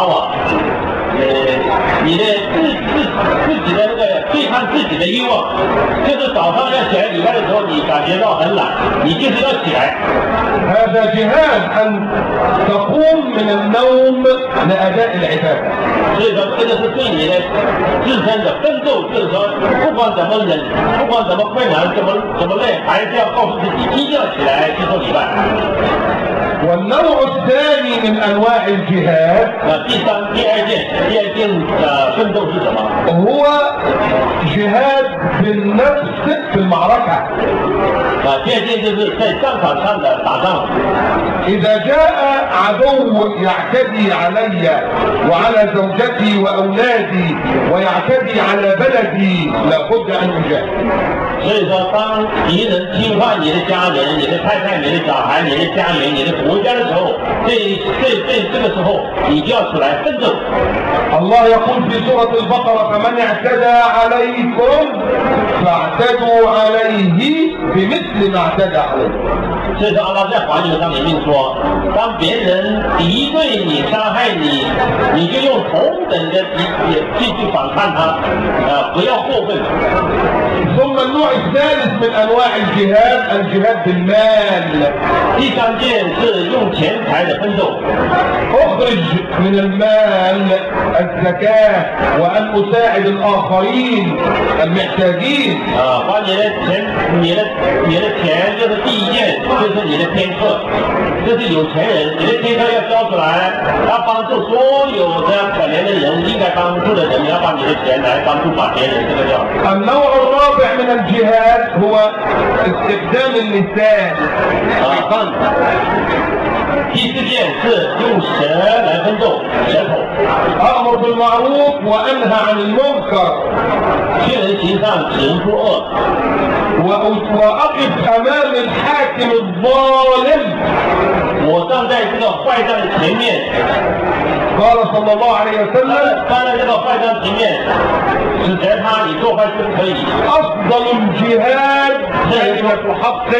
你的自己的那个对抗自己的欲望，就是早上要起来礼拜的时候，你感觉到很懒，你就是要起来。 هذا جهاد أن تقوم من النوم لأداء العبادة. 所以说，这个是对你的自身的奋斗，就是说，不管怎么忍，不管怎么困难，怎么累，还是要告诉自己，一定要起来去做礼拜。 والنوع الثاني من أنواع الجهاد 第二件奋斗是什么？ هو جهاد بالنفس في المعركة. 第二件就是在战场上的打仗。 إذا جاء عدو يعتدي علي وعلى زوجتي وأولادي ويعتدي على بلدي لابد أن أجاهد. 所以说，当敌人侵犯你的家人、你的太太、你的小孩、你的家园、你的国家的时候，这个时候你就要出来奋斗。 الله يقول في سورة البقرة فمن اعتدى عليكم فاعتدوا عليه بمثل ما اعتدى عليكم. 所以说，阿拉在华经上里面说，当别人敌对你、伤害你，你就用同等的去反抗他，不要过分。 ثم النوع الثالث من انواع الجهاد الجهاد بالمال. 第三件是用钱财的奋斗。 اخرج من المال الزكاة وان اساعد الاخرين المحتاجين. 把你的钱就是第一件，就是你的天课，就是有钱人，你的天课要交出来，要帮助所有的可怜的人，应该帮助的人，你要把你的钱来帮助把别人，这个叫。 النوع الرابع من الجهاد هو استخدام اللسان 看。第四件是用舌来奋斗，舌头。 أأمر بالمعروف وأنهى عن المنكر 劝人行善，止人作恶。 وأقف أمام الحاكم الظالم 我站在这个坏蛋的前面， قال صلى الله عليه وسلم 站在这个坏蛋前面，指责他你做坏事不可以。 أفضل الجهاد كلمة حق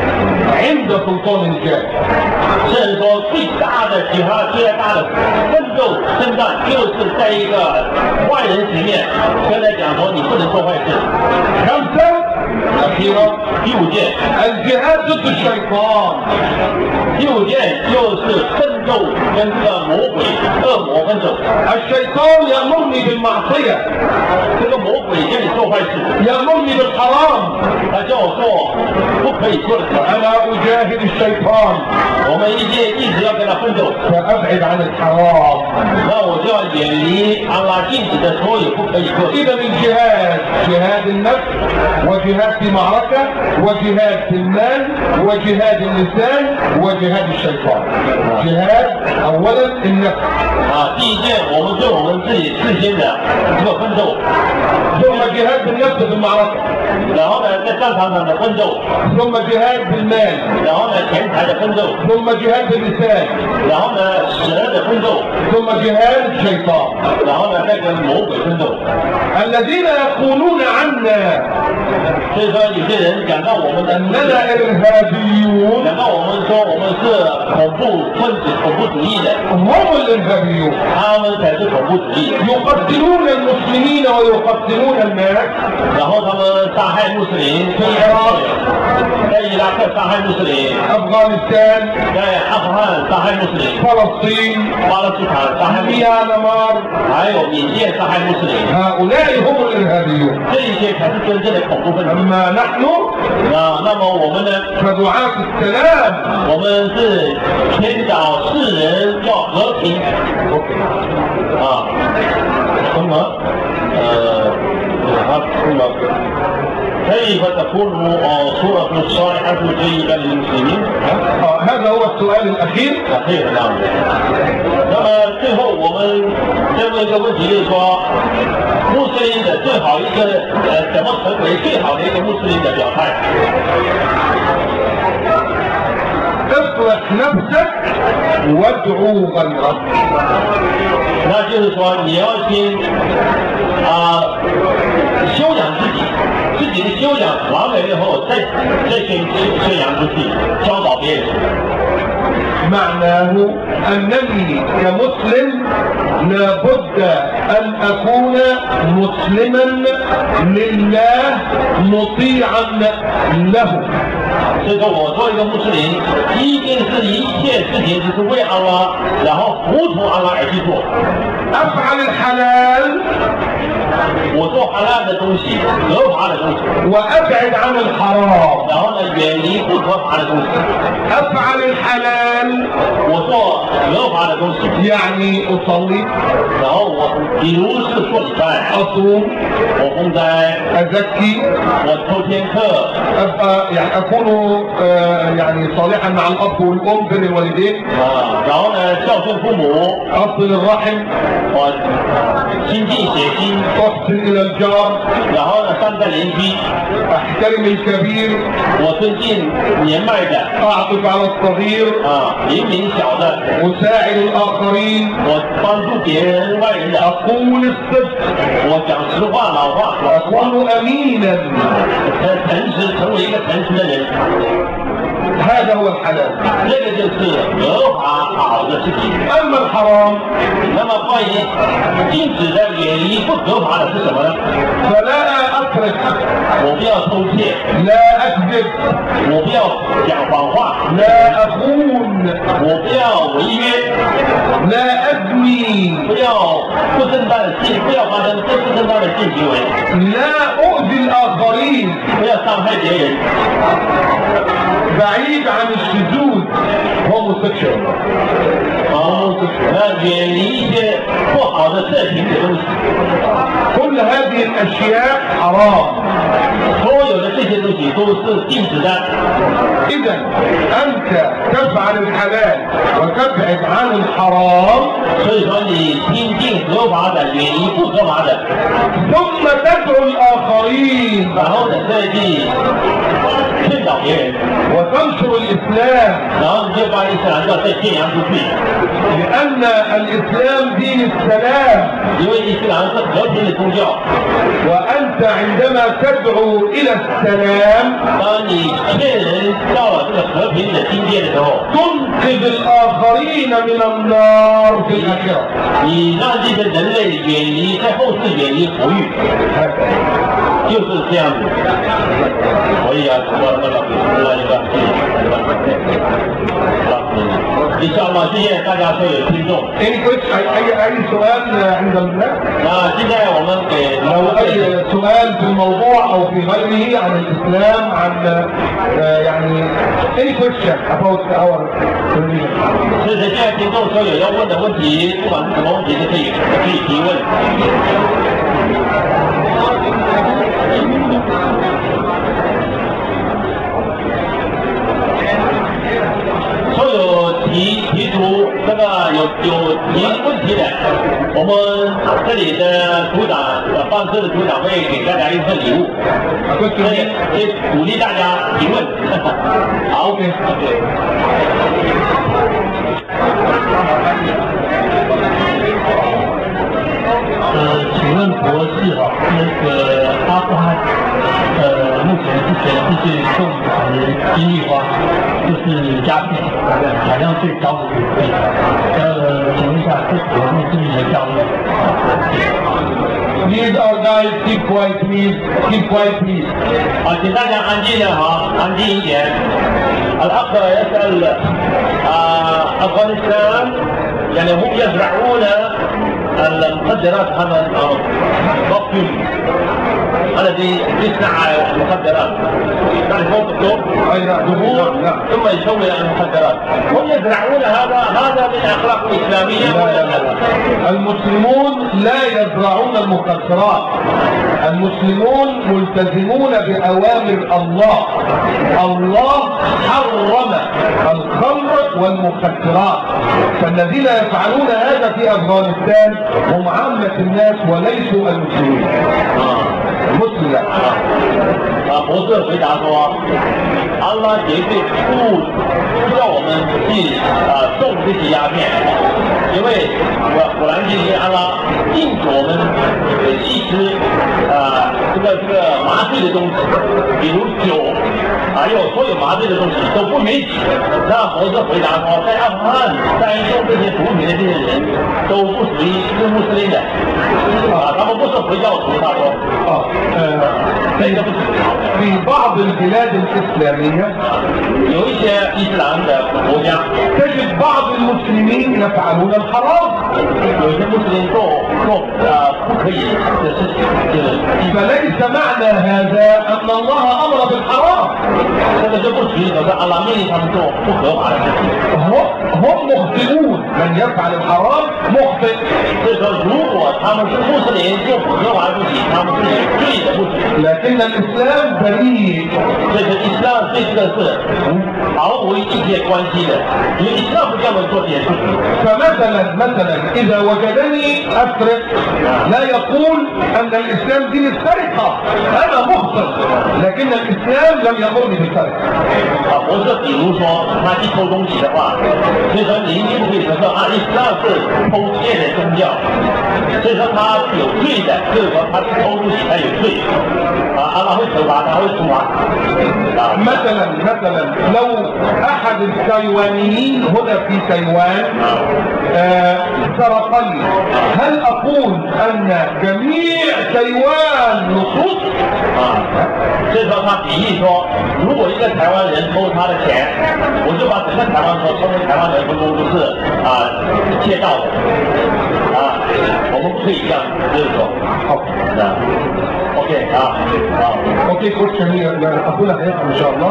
عند سلطان الجاهل 甚至说最大的其他最大的奋斗征战，就是在一个坏人前面跟他讲说你不能做坏事。 خمسة أخيرا 第五件， الجهاد ضد الشيطان 第五件就是奋斗跟这个魔鬼、恶魔奋斗。 الشيطان يأمرني بالمعصية 这个魔鬼叫你做坏事， يأمرني بالحرام 他叫我做不可以做的事。 أنا أجاهد الشيطان 我们一直要跟他奋斗， فأبعد عن الحرام 那我就要远离安拉禁止的所有不可以做的。 إذا الجهاد جهاد النفس وجهاد في معركة وجهاد في المال وجهاد اللسان وجهاد الشيطان جهاد أولا النفس 第一件，我们对我们自己自身的这个奋斗， ثم جهاد بالنفس في المعركة 然后呢，在战场上的奋斗， ثم جهاد بالمال 然后呢，钱财的奋斗， ثم جهاد باللسان 然后呢，舌的奋斗， ثم جهاد الشيطان 然后呢，再跟魔鬼奋斗。 الذين يقولون عنا 所以说，有些人讲到我们的， أننا إرهابيون 讲到我们说我们是恐怖分子、恐怖主义的， هم الإرهابيون 他们才是恐怖主义的。 يقتلون المسلمين ويقتلون الناس 然后他们杀害穆斯林，在伊拉克杀害穆斯林， أفغانستان 在阿富汗杀害穆斯林， فلسطين 巴勒斯坦杀害穆斯林， ميانمار 还有缅甸杀害穆斯林， هؤلاء هم الإرهابيون 这一些才是真正的恐怖分子。 أما نحن 那么我们呢？ فدعاة السلام 我们是宣导世人要和平啊，什么كيف تكون صورة الصالحة جيدة للمسلمين؟ هذا هو السؤال الأخير أخير نعم. 那么最后我们再问一个问题，就是说，穆斯林的最好一个怎么成为最好的一个穆斯林的表态？ اصلح نفسك وادعو غيرك 那就是说，你要先修养自己，自己的修养完美以后，再先宣扬出去，教导别人。 معناه أنني كمسلم لابد أن أكون مسلما لله مطيعا له 所以说，我做一个穆斯林，一定是一切事情就是为安拉，然后服从安拉而去做。 أفعل الحلال 我做哈拉的东西，合法的东西， وأبعد عن الحرام 然后呢，远离不合法的东西。 أفعل الحلال 我做合法的东西， يعني أصلي 然后比如是做礼拜， أصوم 我封斋， أزكي 我抽天课， أبقى يعني أكون يعني صالحا مع الأب والأم بين الوالدين 然后呢，孝顺父母， أصل الرحم 我亲近血亲， أحسن إلى الجار 然后呢，善待邻居， أحترم الكبير 我尊敬年迈的， أعطف على الصغير 灵敏小的， أساعد الآخرين 我帮助别人外人的， أقول الصدق 我讲实话老话，老实话， أكون أمينا 诚实，成为一个诚实的人， هذا هو الحلال 这个就是合法好的事情。 أما الحرام 那么关于禁止的远离不合法的是什么呢？ فلا أسرق 我不要偷窃， لا أكذب 我不要讲谎话， لا أخون 我不要违约， لا أزني 不要不正当的性，不要发生不正当的性行为， لا أؤذي الآخرين 不要伤害别人， بعيد عن الشذوذ homosexual 那远离一些不好的色情的东西。 كل هذه الاشياء حرام 所有的这些东西都是禁止的。 اذا انت تفعل الحلال وتبعد عن الحرام 所以说你听进合法的，远离不合法的， ثم تدعو الاخرين 然后呢再去劝导别人， وتنشر الاسلام 然后你就把伊斯兰教再宣扬出去。 لان الاسلام دين السلام 因为伊斯兰是和平的宗教， وانت عندما تدعو الى السلام 当你劝人到了这个和平的境界的时候， تنقذ الاخرين من النار في الاخره 你让这些人类远离，在后世远离火狱，就是这样子。所以啊，ان شاء الله 谢谢大家所有听众。 اي سؤال عند الناس 那现在我们给 لو اي سؤال في الموضوع او في غيره عن الاسلام عن يعني any question about our religion 是现在听众所有要问的问题，不管是什么问题都可以提问。所有提出这个有提问题的，我们这里的组长办事的组长会给大家一份礼物，所以鼓励大家提问。好 ，OK。 请问博士哈，那个阿富汗，目前是全世界种植金绿花，就是鸦片产量最高的土地。请问一下，这有没有这样的教育？ These are guys, keep quiet please, keep quiet please. 好，请大家安静的哈，安静一点。الأخ يسأل أفغانستان يعني هم يزرعون المخدرات هذا الضخم الذي يصنع المخدرات تعرفون دكتور؟ اي نعم نعم. ثم يسوي المخدرات هم يزرعون هذا من أخلاق إسلامية المسلمون لا يزرعون المخدرات المسلمون ملتزمون بأوامر الله الله حرم الخمر والمخدرات فالذين يفعلون هذا في أفغانستان هم عامة الناس وليسوا المسلمين مسلم 博士回答说，阿拉绝对不叫我们去种这些鸦片，因为古兰经里阿拉禁止我们吸食这个麻醉的东西，比如酒，还有所有麻醉的东西都不允许。那博士回答说，在阿富汗在用这些毒品的这些人都不属于是穆斯林的，他们不是回教徒。他说，这个不行。 في بعض البلاد الإسلامية 有一些伊斯兰的国家 تجد بعض المسلمين يفعلون الحرام 有一些穆斯林做不可以的事情， فليس معنى هذا أن الله أمر بالحرام 这个就不属于说是阿拉命令他们做不合法的事情。 هم مخطئون من يفعل الحرام مخطئ 所以说，如果他们是穆斯林做不合法的事情，他们是罪的不止。 لكن الإسلام بريء 所以说，伊斯兰对这个是毫无一些关系的，因为伊斯兰不这样做这件事情。 فمثلا إذا وجدني أسرق لا يقول أن الإسلام دين السرقة أنا مخطئ لكن الإسلام لم يأمرني بالسرقة 博士，比如说他去偷东西的话，所以说您就不可以说伊斯兰是偷窃的宗教，所以说他有罪的，就是说他偷东西他有罪，阿拉会惩罚他，会处罚。 مثلا لو أحد التايوانيين هنا في تايوان سرقني هل أقول أن جميع تايوان لصوص 所以说他比喻说，如果一个台湾人偷他的钱，我就把整个台湾说称为台湾人通通都是窃盗的我们不可以这样，就是说，好，OK。 OK 啊 OK question here أقولها هيفهم إن شاء الله.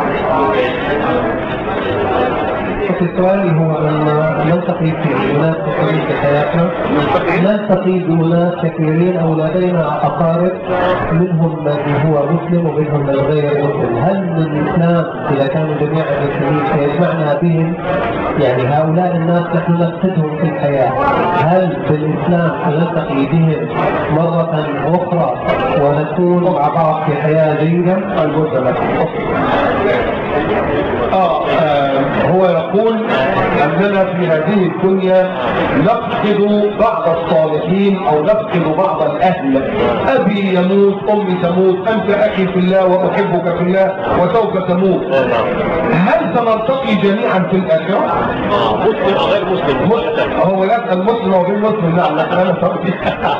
سؤالي هو أن نلتقي في أناس كثيرين في حياتنا، نلتقي بأناس كثيرين أو لدينا أقارب منهم من هو مسلم ومنهم من غير مسلم، هل الإسلام إذا كانوا جميع المسلمين سيجمعنا بهم؟ يعني هؤلاء الناس نحن نفقدهم في الحياة، هل بالإسلام سنلتقي بهم مرة أخرى ونكون مع بعض في حياة جيدة؟ هو يقول أننا في هذه الدنيا نفقد بعض الصالحين أو نفقد بعض الأهل، أبي يموت، أمي تموت، أنت أخي في الله وأحبك في الله وسوف تموت، هل سنلتقي جميعا في الآخرة؟ مسلم أو غير مسلم؟ هو يسأل مسلم أو غير مسلم؟ لا أنا سألت.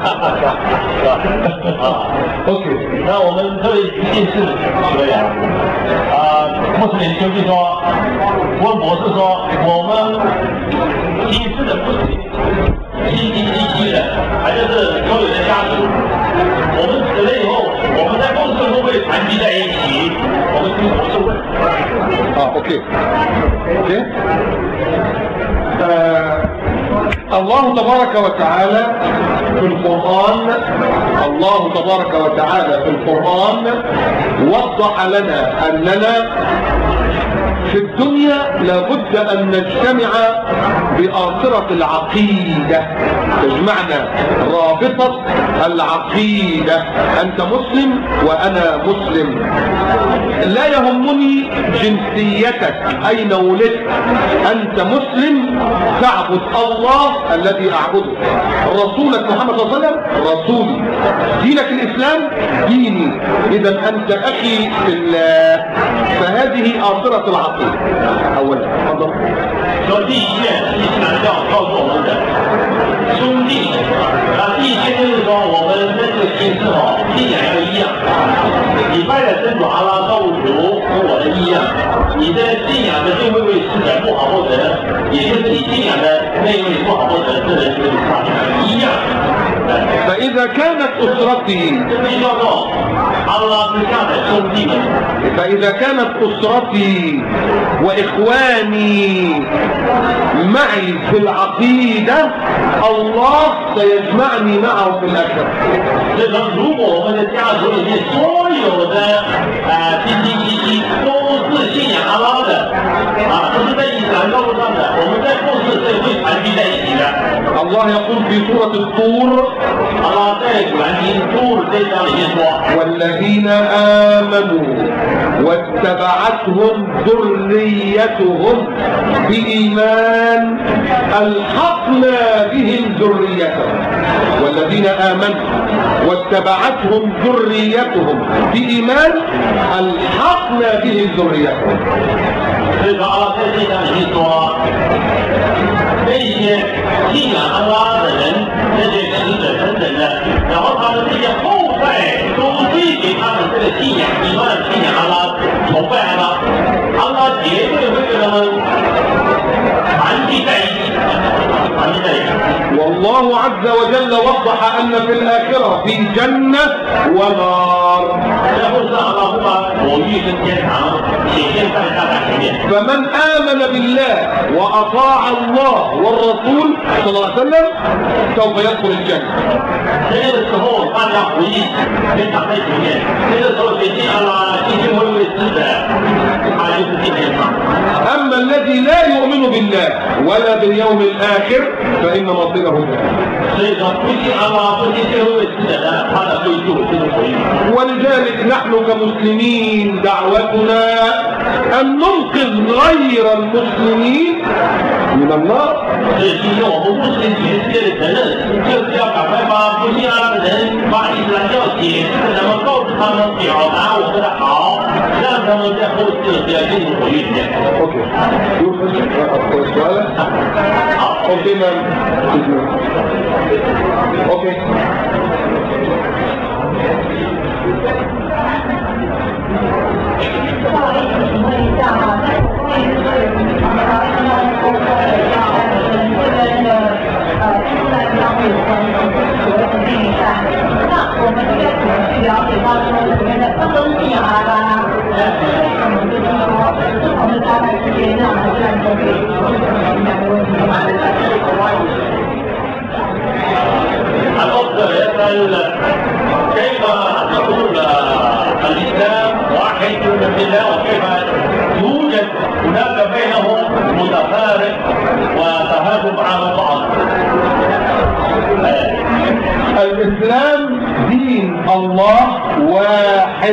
OK 那我们这一件事这样穆斯林兄弟说，问博士说，我们第一次的穆斯林777的，还就是所有的家属，我们死了以后，我们在共事会不会团聚在一起？我们听博士问。 OK الله تبارك وتعالى في القرآن وضح لنا أننا في الدنيا لابد أن نجتمع بآثرة العقيدة، تجمعنا رابطة العقيدة، أنت مسلم وأنا مسلم، لا يهمني جنسيتك أين ولدت، أنت مسلم تعبد الله الذي أعبده، رسولك محمد صلى الله عليه وسلم رسولي، دينك الإسلام ديني، إذا أنت أخي في الله، فهذه آثرة العقيدة. أولا تفضل. 说第一件伊斯兰教告诉我们的兄弟第一件就是说我们这个心是信仰都一样，你拜的真主阿拉造物主跟我的一样，你的信仰的这位是人不好或者也就是你信仰的那位不好或者这人就是他一样。 فإذا كانت أسرتي فإذا كانت أسرتي وإخواني معي في العقيدة الله سيجمعني معه في الآخرة. 如果我们的家族里面所有的777都是信仰阿拉的不是在伊斯兰道路上的，我们在共事是会团聚在一起的。 الله يقول في سورة الطور والذين آمنوا واتبعتهم ذريتهم بإيمان ألحقنا بهم ذريتهم، والذين آمنوا واتبعتهم ذريتهم بإيمان ألحقنا بهم ذريتهم. 那些信仰阿拉的人，这些使者等等的，然后他们这些后代都对给他们这个信仰，一般信仰阿拉，崇拜阿拉，阿拉绝对会跟他们团聚在一起，团聚在一起。 والله عز وجل وضح أن في الآخرة في جنة ونار. فمن آمن بالله وأطاع الله والرسول صلى الله عليه وسلم سوف يدخل الجنة. أما الذي لا يؤمن بالله ولا باليوم الآخر فإن مصيره ولذلك نحن كمسلمين دعوتنا أن ننقذ غير المسلمين من النار. Okay. الأفضل يسأل كيف تقول الإسلام واحد في الله وكيف يوجد هناك بينهم متفارق وتهاجم على بعض. الإسلام دين الله واحد.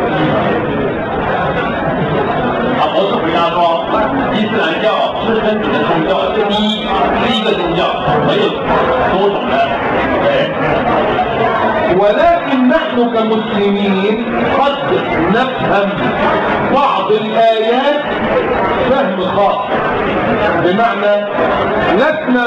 我是回答说，伊斯兰教是真正的宗教，是第一个宗教，没有多种的。 ولكن نحن كمسلمين قد نفهم بعض الآيات فهم خاص، بمعنى لسنا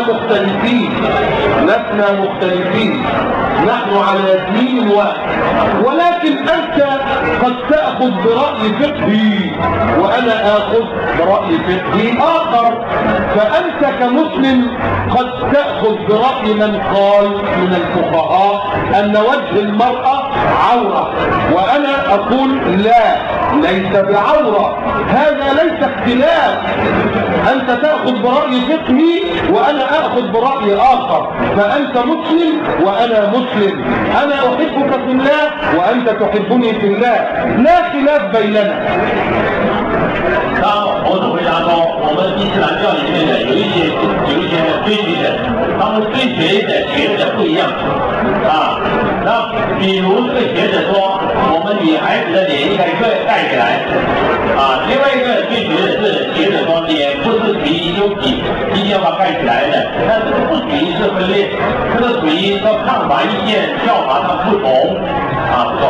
مختلفين، نحن على دين واحد، ولكن أنت قد تأخذ برأي فقهي وأنا آخذ برأي فقهي آخر، فأنت كمسلم قد تأخذ برأي من قال من الفقهاء أن وجه المرأة عورة، وأنا أقول لا، ليس بعورة، هذا ليس اختلاف، أنت تأخذ برأي فقهي وأنا أخذ برأي آخر، فأنت مسلم وأنا مسلم، أنا أحبك في الله وأنت تحبني في الله، لا خلاف بيننا. 当我只回答说，我们伊斯兰教里面的有一些追随者，他们追随的学者不一样啊。那比如这个学者说，我们女孩子的脸应该盖起来啊。另外一个追随的是学者说，脸不是属于修体，一定要把它盖起来的，但是不属于是分裂，这个属于说看法意见教法上不同啊，不同。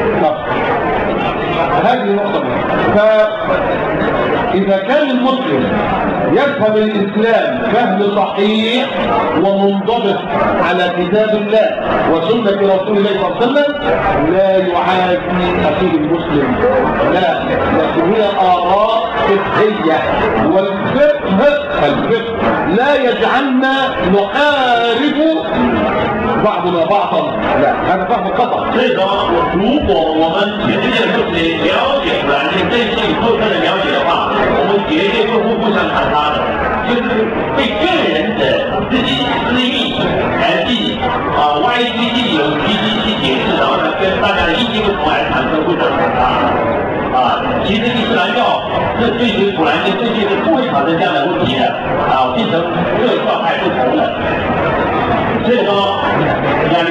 هذه نقطة. فإذا كان المسلم يفهم الإسلام فهم صحيح ومنضبط على كتاب الله وسنة رسول الله صلى الله عليه وسلم لا يعادي أخيه المسلم، لا، لكن هي آراء فقهية، والفقه لا يجعلنا نحارب بعضنا بعضا، لا، هذا فهم خطأ. 所以说，如果我们全世界的穆斯林了解古兰经真心透彻的了解的话，我们绝对不会互相残杀的，就是对个人的自己私欲来去歪曲自己有曲解去解释，然后呢跟大家的意见不同来产生互相残杀啊。其实伊斯兰教是对于古兰经这些是不会产生这样的问题的啊，变成各教派不同的。所以说يعني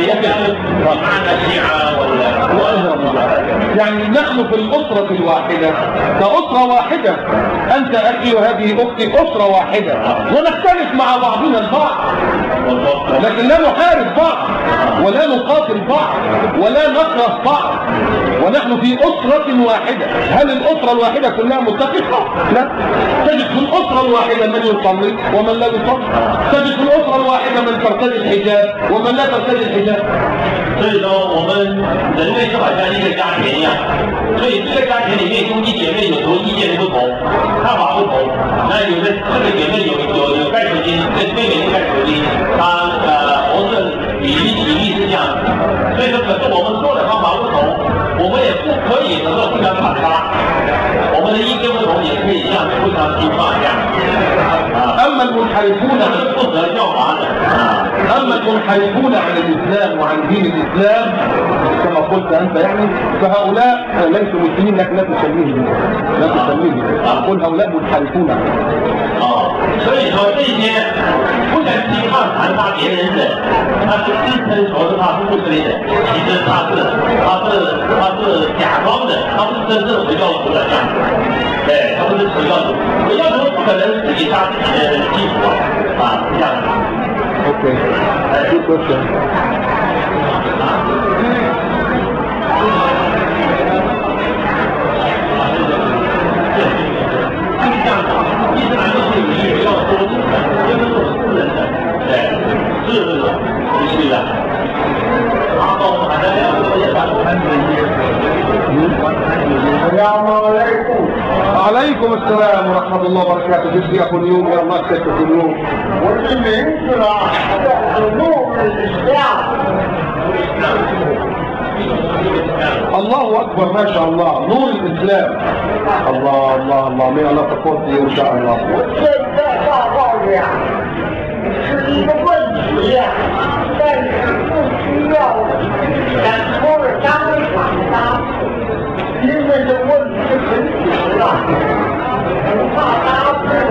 يعني نحن في الأسرة الواحدة كأسرة واحدة، أنت أخي وهذه أختي أسرة واحدة، ونختلف مع بعضنا البعض، لكن لا نحارب بعض ولا نقاتل بعض ولا نكره بعض، ونحن في أسرة واحدة. هل الأسرة الواحدة كلها متفقة؟ لا، تجد في الأسرة الواحدة من يصلي ومن لا يصلي، تجد في الأسرة الواحدة من ترتدي الحجاب ومن لا ترتدي الحجاب. 所以说，我们人类就好像一个家庭一样，所以这个家庭里面兄弟姐妹有时候意见不同，看法不同。那有的这个姐妹有盖头巾，这妹妹是盖头巾，她活着比例是这样。所以说，可是我们做的方法不同，我们也不可以能够互相反杀。我们的意见不同，也可以像互相激发这样。 أما المنحرفون عن الإسلام وعن دين الإسلام كما قلت أنت يعني، فهؤلاء ليسوا مسلمين، لكن لا تسميهم، أقول هؤلاء منحرفون. 所以说这些不想激发残杀别人的，他是自称说是他是穆斯林的，其实他是假装的，他不是真正的回教徒的样子。对，他不是回教徒，回教徒不可能自己杀自己的基础啊，这样子。 Okay. Good question. عليكم السلام ورحمة الله وبركاته. جزي أخو اليوم يا الله كتك أخو اليوم. الله أكبر ما شاء الله، نور الإسلام. الله الله الله، may Allah support you إن شاء الله. 我现在大报呀，是一个问题呀，但是不需要赶拖着单位厂商，因为这问题很紧了，不怕搭错人。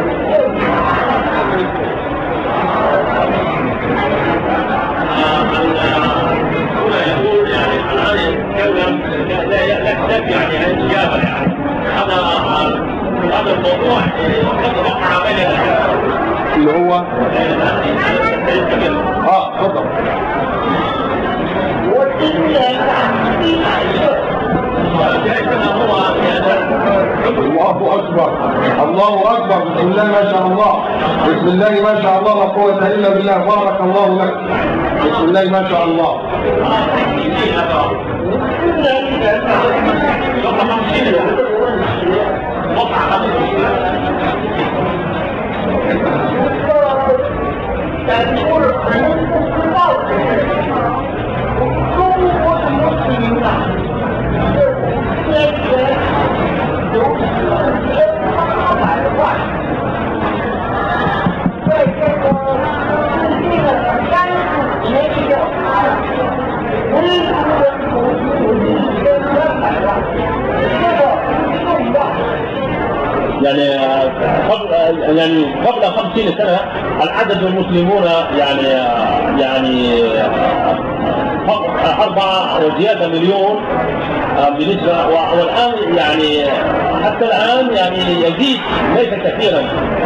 هذا الموضوع اللي هو اتفضل. 我今年 الله أكبر الله أكبر، بسم الله ما شاء الله، بسم الله ما شاء الله، لا قوة إلا بالله، بارك الله لك، بسم الله ما شاء الله. يعني قبل 50 سنة العدد المسلمون يعني 4 وزيادة مليون بالنسبة، والآن يعني حتى الآن يعني يزيد ليس كثيرا.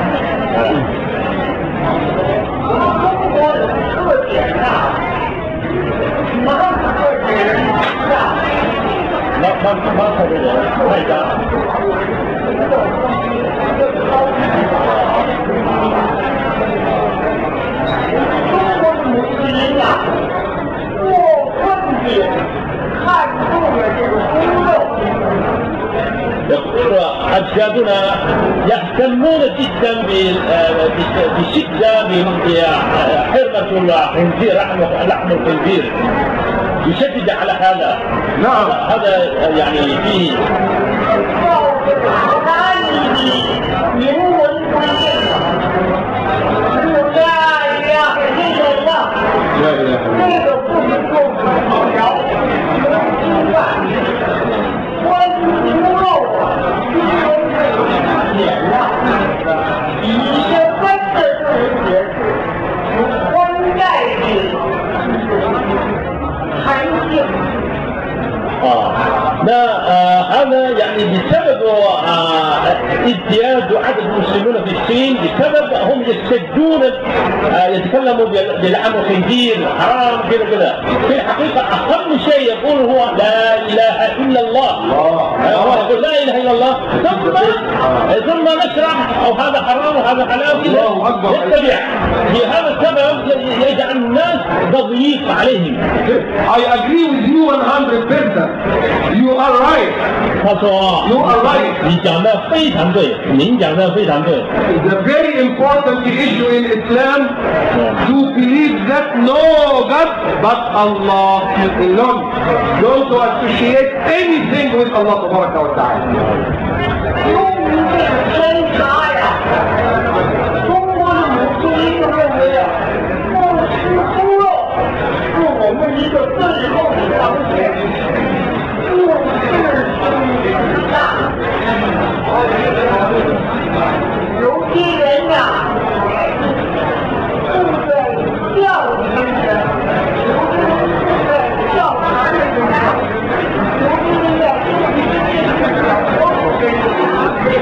يقول أجدادنا يهتمون جدا بشدة بحرمة الخنزير، لحم الخنزير، يشدد على هذا. نعم، هذا يعني فيه لا إله إلا هذا يعني بسبب ازدياد عدد المسلمون في الصين، بسبب هم يستجدون يتكلموا بلحم الخنزير حرام كذا. في الحقيقة أهم شيء يقول هو لا إله إلا الله. هو يقول لا إله إلا الله، ثم نشرح أو هذا حرام وهذا حلال كذا يتبع. بهذا السبب يجعل الناس تضييق عليهم. I agree with you 100%. You are right. 他说 You are right. 你讲的非常对，您讲的非常对。 The very important issue in Islam to believe that no God but Allah alone. Don't to associate anything with Allah Tabaraka wa Ta'ala. 用这个偏差呀，中国的母亲就认为啊，不吃猪肉是我们一个最后的防线。有些人呐，住在教堂的，有些人呀，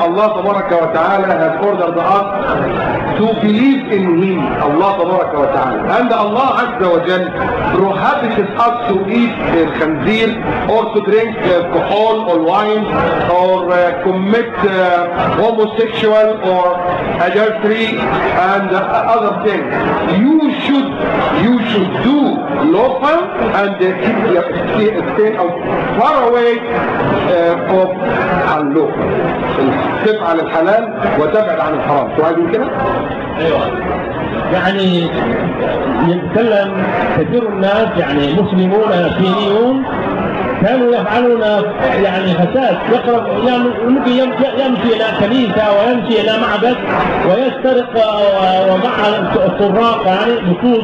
Allah Tabaraka wa Ta'ala has ordered us to believe in Him, Allah Tabaraka wa Ta'ala. And Allah Azza wa Jal prohibited us to eat khanzir or to drink alcohol or wine or commit homosexual or adultery and other things. You should do lawful and stay far away of اللوفل. تفعل الحلال وتبعد عن الحرام. شو عايزين كده؟ ايوه. يعني يتكلم كثير الناس يعني مسلمون سيريون كانوا يفعلون يعني فساد، يقرب ممكن يمشي الى كنيسه ويمشي الى معبد ويسترق ومع السراق يعني نصوص،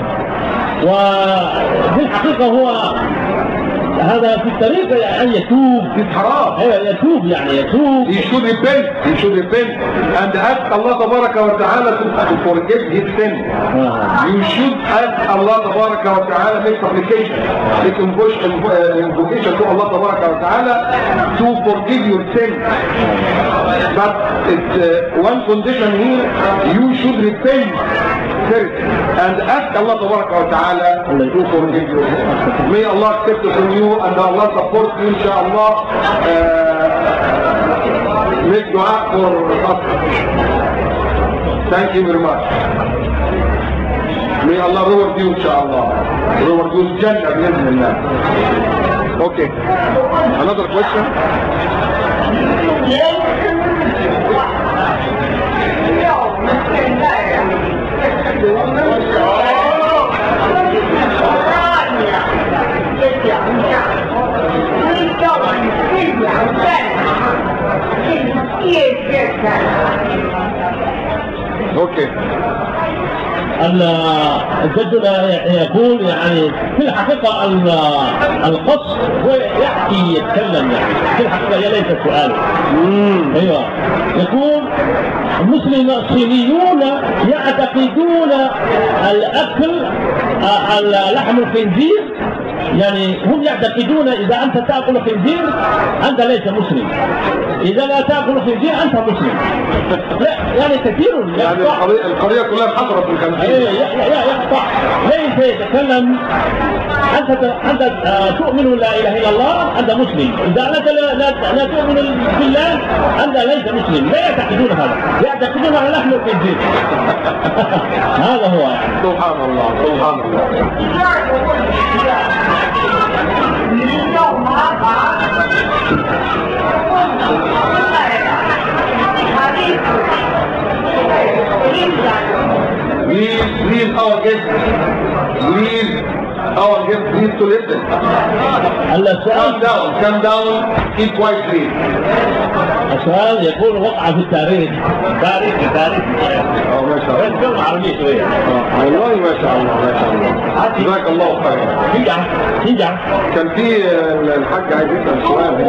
وفي الحقيقه هو هذا في الطريق يعني يتوب في حرام. يتوب يعني يتوب. He should repent and ask Allah Tabaraka wa Ta'ala to forgive his sin. You should ask Allah Tabaraka wa Ta'ala, make supplication, make invocation to Allah Tabaraka wa Ta'ala to forgive your sin. But it's one condition here, you should repent first and ask Allah Tabaraka wa Ta'ala to forgive you. May Allah accept it from you and Allah support you, inshallah. Make dua for us. Thank you very much. May Allah reward you, inshallah. Reward you Jannah bi'idhnillah. Okay. Another question? اوكي. الجد يقول يعني في الحقيقة القص هو يحكي يتكلم، يعني في الحقيقة هي ليست سؤال. ايوه. يقول المسلمين الصينيون يعتقدون الاكل لحم الخنزير، يعني هم يعتقدون اذا انت تاكل خنزير انت ليس مسلم، اذا لا تاكل خنزير انت مسلم. لا يعني كثير يعني القضيه كلها انحصرت في الخنزير. يقطع ليس يتكلم. انت تؤمن لا اله الا الله انت مسلم، اذا انت لا تؤمن بالله انت ليس مسلم. لا يعتقدون هذا، يعتقدون على لحم الخنزير. هذا هو يعني. سبحان الله سبحان الله. Please our guest, please to listen. Come down, keep quiet please. السؤال يقول وقع في التاريخ. تاريخ ما شاء الله. كلمة عربية شوية. والله ما شاء الله ما شاء الله. جزاك الله خير. تنجح. كان في الحاج عايز يسأل سؤال.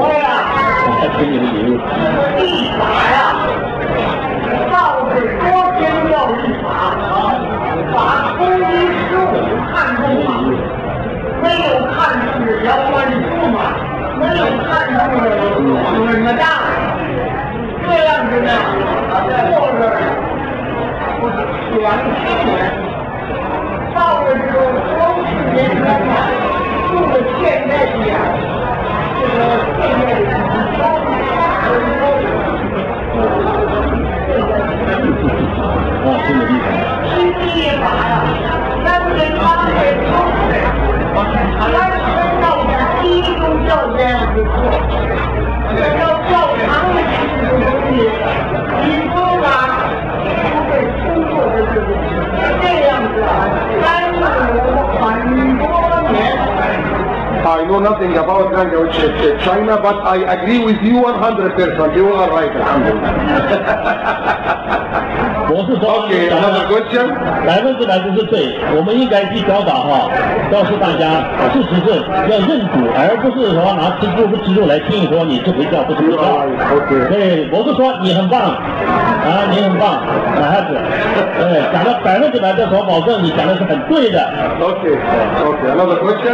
I know nothing about language China, but I agree with you 100%. You are right, alhamdulillah. Okay, another question. 100%对，我们应该去教导告诉大家，事实是要认主，而不是说拿吃住不吃住来听说你是回教不是回教。对，不是说你很棒你很棒，孩子，对，讲了100%的时候，保证你讲的是很对的。 Okay, another question.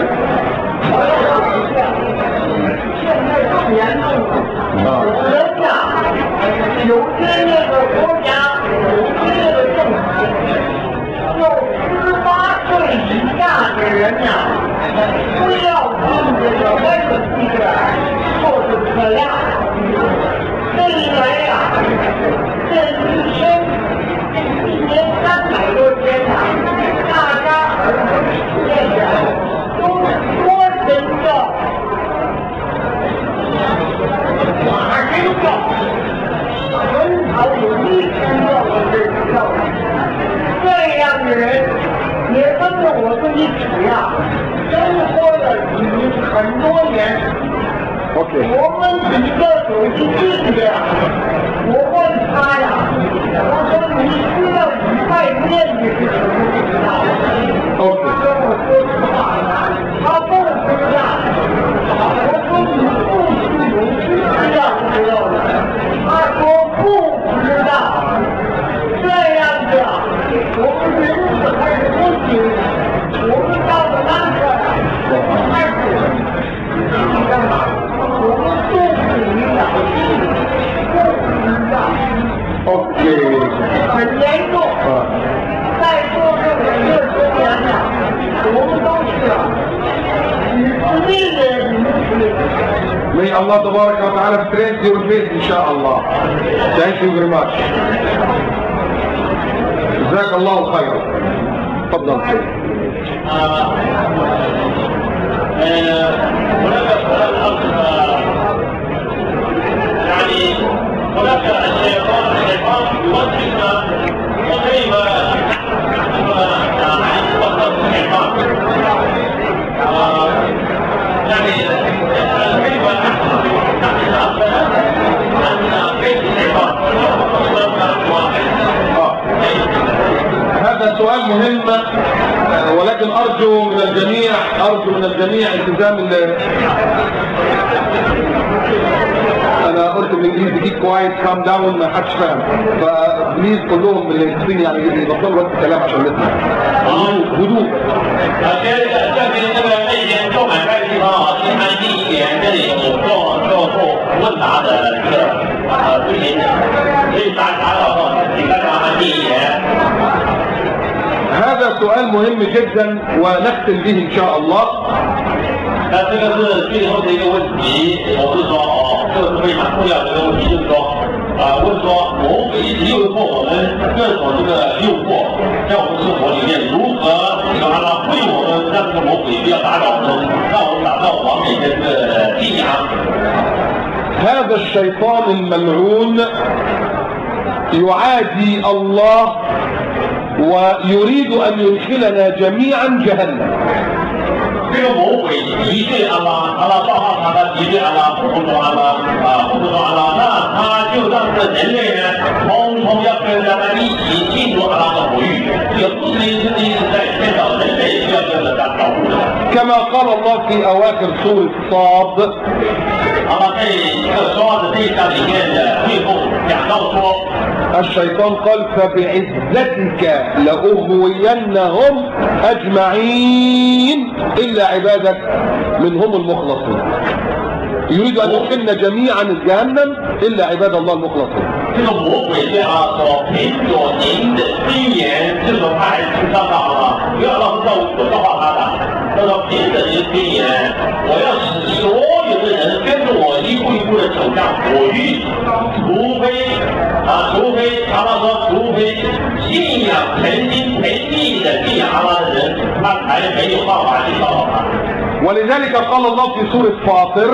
现在更严重了， 多年。 OK。 我们几个有一弟弟，我问他呀，我说你需要礼拜天你是什么不知道？他跟我说实话，他不知道。我说你不是有知道不知道的？他说不知道。这样子，我们人子开始不行，我们到了那个开始干嘛？我们肚子里长气，不知道。 OK。 很严重。在座这20多年了，我们都是 May Allah Tabarak wa Ta'ala strengthen your faith, inshallah. Thank you very much. جزاك الله خيرا. تفضل. هناك الشيطان يوجهنا وكيف وصف الشيطان يعني كيف كيف الشيطان هذا سؤال مهم ولكن أرجو من الجميع التزام أنا قلت بالإنجليزي keep quiet calm down ما حدش فاهم فبليز كلهم بالإنجليزي يعني يبطلوا وقت الكلام عشان نسمع هدوء 这边这个那些购买快递地方先看第一点，这里有做问答的这个视频，可以打扰到你看看第一点。 هذا سؤال مهم جدا ونختم به إن شاء الله. 那这个是最后的一个问题，我是说这个是非常重要的一个问题，就是说问说魔鬼一直诱惑我们各种这个诱惑，在我们生活里面如何让它对我们让这个魔鬼不要打扰我们，让我们达到完美的这个信仰。 هذا الشيطان الملعون يعادي الله ويريد أن يدخلنا جميعا جهنم. 这个魔鬼敌对阿拉，阿拉造化他的敌对阿拉，不服从阿拉，不服从阿拉，那他就让这人类呢，通通要跟着他一起进入阿拉的火域。这个不是一直在劝导人类要跟着他保护的。 كما قال الله في أواخر سورة صاد. 阿拉在这个说话的这一章里面的最后讲到说。 الشيطان قال فبعزتك لأغوينهم أجمعين إلا عبادك منهم المخلصين. يريد أن يدخلنا جميعا جهنم إلا عباد الله المخلصين. 这个魔鬼对他说：“凭着您的尊严，这个他还是上当了，不要让他我造化他的。他说凭着您的尊严，我要使所有的人跟着我一步一步的走向火域，除非阿拉说，除非信仰诚心诚意的信仰阿拉的人，他才没有办法去造化他。” ولذلك قال الله في سورة فاطر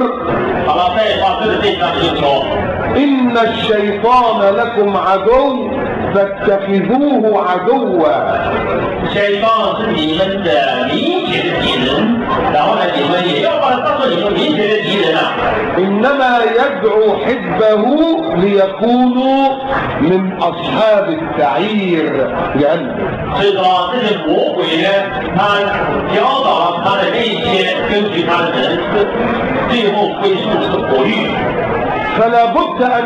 إن الشيطان لكم عدو فاتخذوه عدوا. 是你们的明显的敌人，然后呢，你们也要把它当作你们明显的敌人啊。 إنما يدعو حزبه ليكونوا من أصحاب السعير جهنم. 所以说，这些魔鬼呢，他教导了他的这些根据他的人生，最后归宿这个火域。 فلا بد أن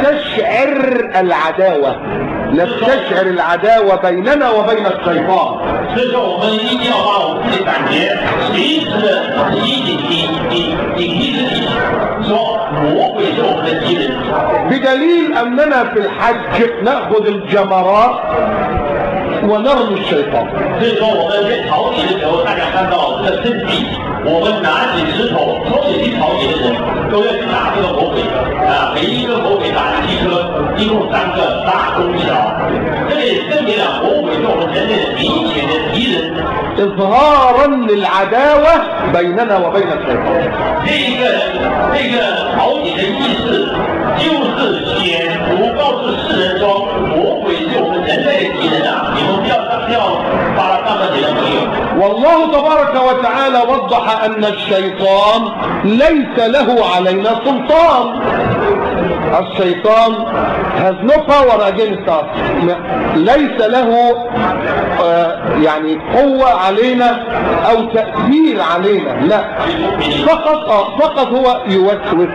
نستشعر العداوة بيننا وبين الشيطان. 所以说，我们一定要把我们自己感觉随时的警惕自己，说魔鬼是我们的敌人。 بدليل أننا في الحج نأخذ الجمرات ونرمي الشيطان. 所以说，我们在朝礼的时候，大家看到这个圣地，我们拿起石头，所有去朝礼的人都要去打这个魔鬼每一个魔鬼打7颗，一共3个大中小。这里证明了魔鬼是我们人类的明显的敌人。 إظهارا للعداوة بيننا وبين الشيطان. 这个朝礼的意思，就是显图告诉世人说，魔鬼是我们人类的敌人啊！你们不要把他当成你的朋友。 والله تبارك وتعالى وضح أن الشيطان ليس له علينا سلطان. الشيطان has no power against us. ليس له يعني قوة علينا أو تأثير علينا، لا، فقط هو يوسوس.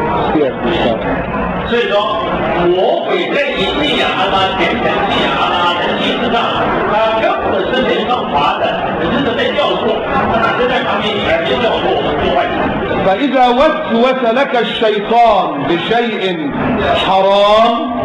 所以说，魔鬼在你信仰全权信仰人性之上，他根本是没办法的，只是在教唆，他是在旁边耳边教唆做坏事。 فإذا وسوس لك الشيطان بشيء حرام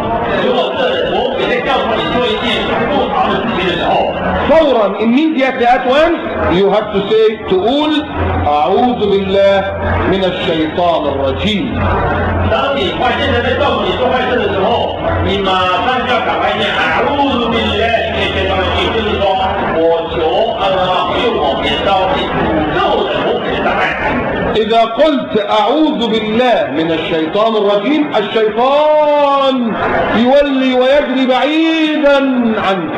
فورا immediately at once you have to say تقول أعوذ بالله من الشيطان الرجيم. 当你发现他在告诉你做坏事的时候，你马上就要赶快念أعوذ بالله من الشيطان الرجيم，就是说我求救我免遭你诅咒的魔鬼的障碍。 إذا قلت أعوذ بالله من الشيطان الرجيم الشيطان يولي ويجري بعيدا عنك.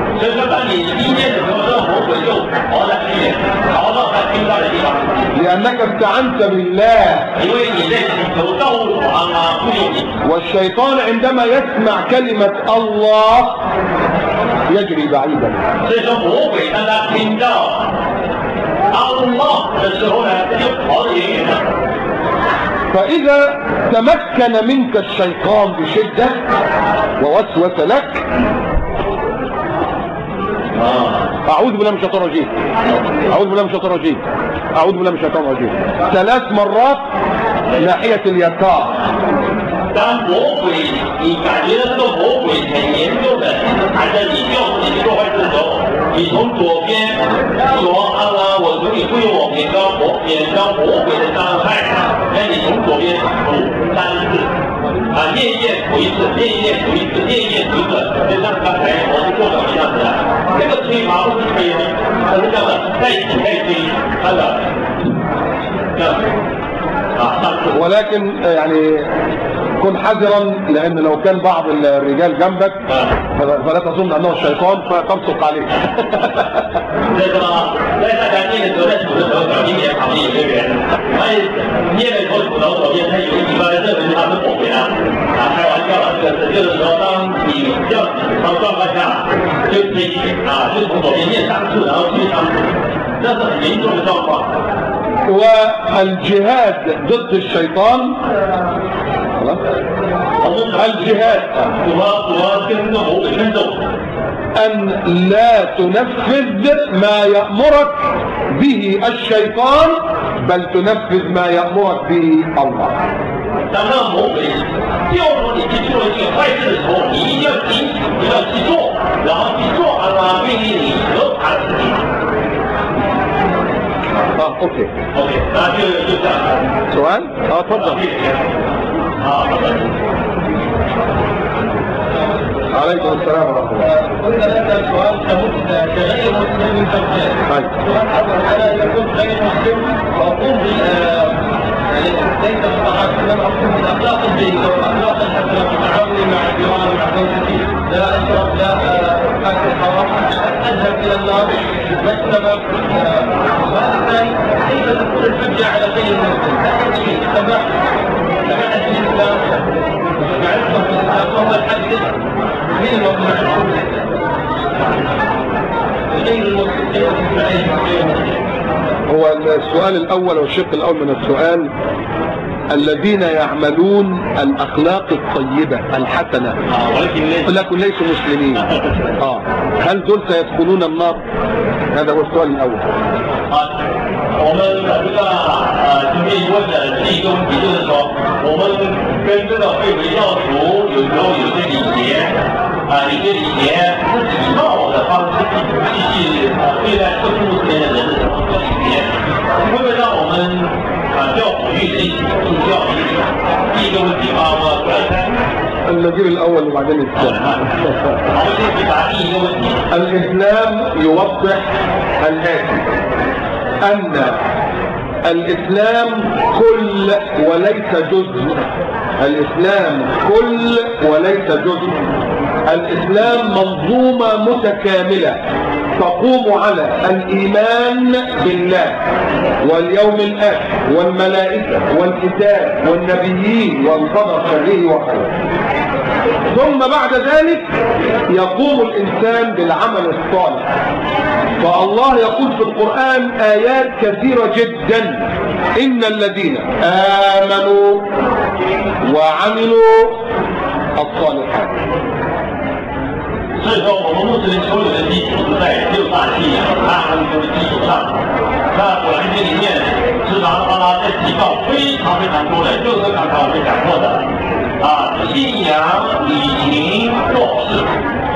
لأنك استعنت بالله. والشيطان عندما يسمع كلمة الله يجري بعيدا. فإذا تمكن منك الشيطان بشدة ووسوس لك أعوذ بالله من الشيطان الرجيم، أعوذ بالله من الشيطان الرجيم، أعوذ بالله من الشيطان الرجيم 3 مرات ناحية اليسار. 当魔鬼，你感觉到这个魔鬼很严重的喊着你要你做坏事的时候，你从左边说我求你护佑我免遭魔鬼的伤害，那你从左边数3次，念一念数一次，念一念数一次，念一念数一次，就像刚才我们做的一样子的。这个吹麻不是吹哦，它是这样的，再起再吹，看到这样3次。 ولكن يعني كن حذرا لان لو كان بعض الرجال جنبك فلا تظن انه الشيطان فتمسك عليه. 这个在大家念的时候，在数的时候，小心点，旁边有个人，念的时候数到左边，他有一般认为他是魔鬼啊，开玩笑了。这个就是说，当你要从状况下，就从左边念3次，然后去3次，这是很严重的状况。 والجهاد ضد الشيطان الجهاد أن لا تنفذ ما يأمرك به الشيطان بل تنفذ ما يأمرك به الله. 当那魔鬼叫说你去做一件坏事的时候，你一定要听，不要去做，然后去做命令你和他的事情。 اوكي 那就这样。 سؤال؟ اتفضل. عليكم السلام ورحمه الله. قلنا هذا السؤال كغير مسلم من تفسير. السؤال الاول انا اذا كنت غير مسلم واقوم ليس مستحق ان اقوم بالاخلاق الجيده والاخلاق الحسنه والتعاون مع الجيران ومع زوجتي لا اشرب لا اكل حرام اذهب الى النار ما السبب؟ والثاني كيف تكون الحجه على غير المسلم؟ لا يكفي سماح الاسلام معرفه الاسلام وهو الحديث من الموضوع غير المسلم. هو السؤال الأول والشق الأول من السؤال الذين يعملون الأخلاق الطيبة الحسنة ولكن ليسوا مسلمين هل دول سيدخلون النار؟ هذا هو السؤال الأول. 我们今天问的第一个问题就是说，我们跟这个会回教徒有时候有些礼节有些礼节是礼貌的方式去对待不是穆斯林的人的什么礼节，会不会让我们教辅育是一起助教育？第一个问题我来看。 نجيب الأول وبعدين الثاني. الإسلام يوضح الآتي أن الإسلام كل وليس جزء. الإسلام كل وليس جزء. الإسلام منظومة متكاملة تقوم على الإيمان بالله واليوم الآخر والملائكة والكتاب والنبيين والقدر شره وخيره. ثم بعد ذلك يقوم الإنسان بالعمل الصالح. فالله يقول في القرآن آيات كثيرة جدا: إن الذين آمنوا وعملوا الصالحات. 所以说，我们穆斯林所有的基础是在六大信仰阿门的基础上。在《古兰经》里面，时常阿拉在提到非常非常多的，就是刚才我们讲过的信仰、礼情、做事。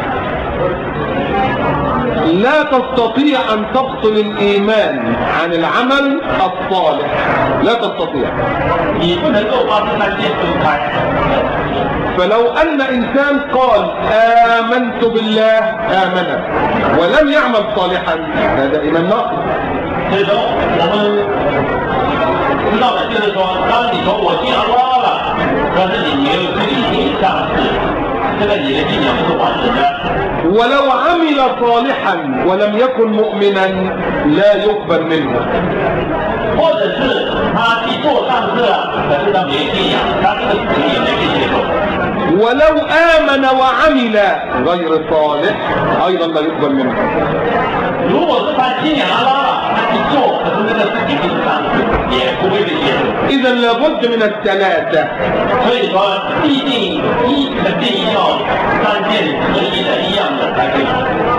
لا تستطيع أن تفصل الإيمان عن العمل الصالح. لا تستطيع. فلو أن إنسان قال آمنت بالله آمن ولم يعمل صالحا هذا إيمان ناقص. 所以说，我们知道的就是说，当你说我信阿拉了，但是你没有去履行上事，这个你的信仰是完整的。 ولو عمل صالحا ولم يكن مؤمنا لا يقبل منه. 或者是他去做善事了，可是他没信仰，他这个事情也没被接受。 ولو آمن وعمل غير صالح أيضا لا يقبل منه. 如果是他信仰阿拉了，他去做，可是这个事情不是善事，也不会被接受。 إذا لابد من الثلاثة. 所以说，必定肯定要三件合一的一样的才可以。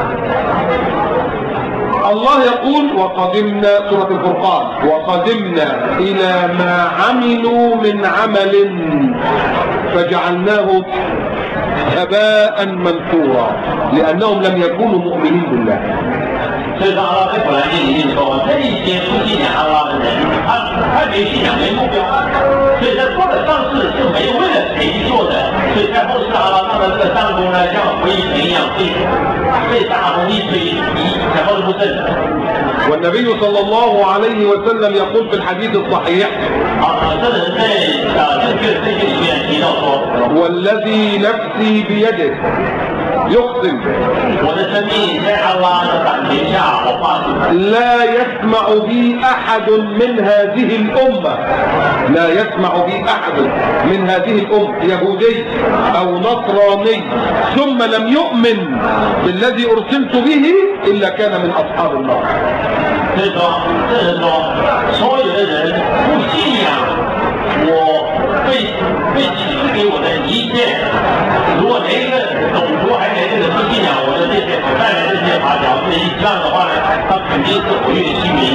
الله يقول وقدمنا سورة الفرقان وقدمنا إلى ما عملوا من عمل فجعلناه هباء منثورا لأنهم لم يكونوا مؤمنين بالله. 所以说，阿拉在《古兰经》里面说，这一些不信仰阿拉的人，他没信仰，没目标，所以他做的善事是没有为了谁去做的，所以在后世阿拉上的这个善功呢，像回水一样被大风一吹，全部都不正。 والنبي صلى الله عليه وسلم يقول في الحديث الصحيح والذي نفسي بيده يقسم لا يسمع بي أحد من هذه الأمة لا يسمع بي أحد من هذه الأمة يهودي أو نصراني ثم لم يؤمن بالذي أرسلت به إلا كان من أصحاب النار. 所以说，这人说，所有的人不信仰我被启示给我的一切，如果连一个种族还连一个不信仰我的这些带来这些法条这一项的话呢，他肯定是毁灭性命。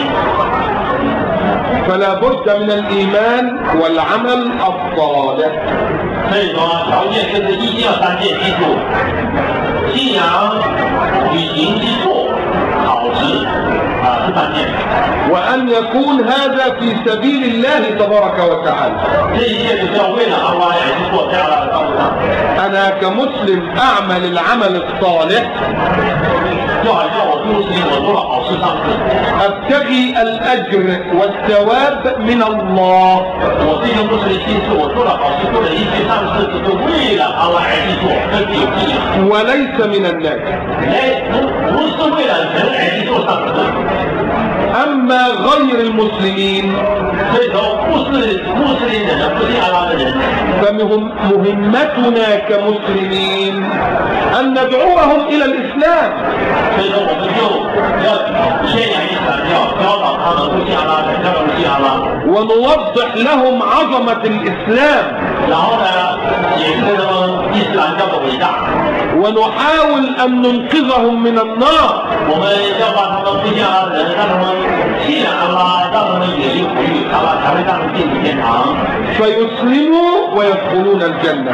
فلا بد من الإيمان والعمل الصالح. 所以说，条件就是一定要三件记住：信仰、履行去做好事。 وأن يكون هذا في سبيل الله تبارك وتعالى. أنا كمسلم أعمل العمل الصالح أبتغي الأجر والثواب من الله وليس من الناس. أما غير المسلمين فمهمتنا كمسلمين أن ندعوهم إلى الإسلام ونوضح لهم عظمة الإسلام ونحاول أن ننقذهم من النار فيسلموا ويدخلون الجنة.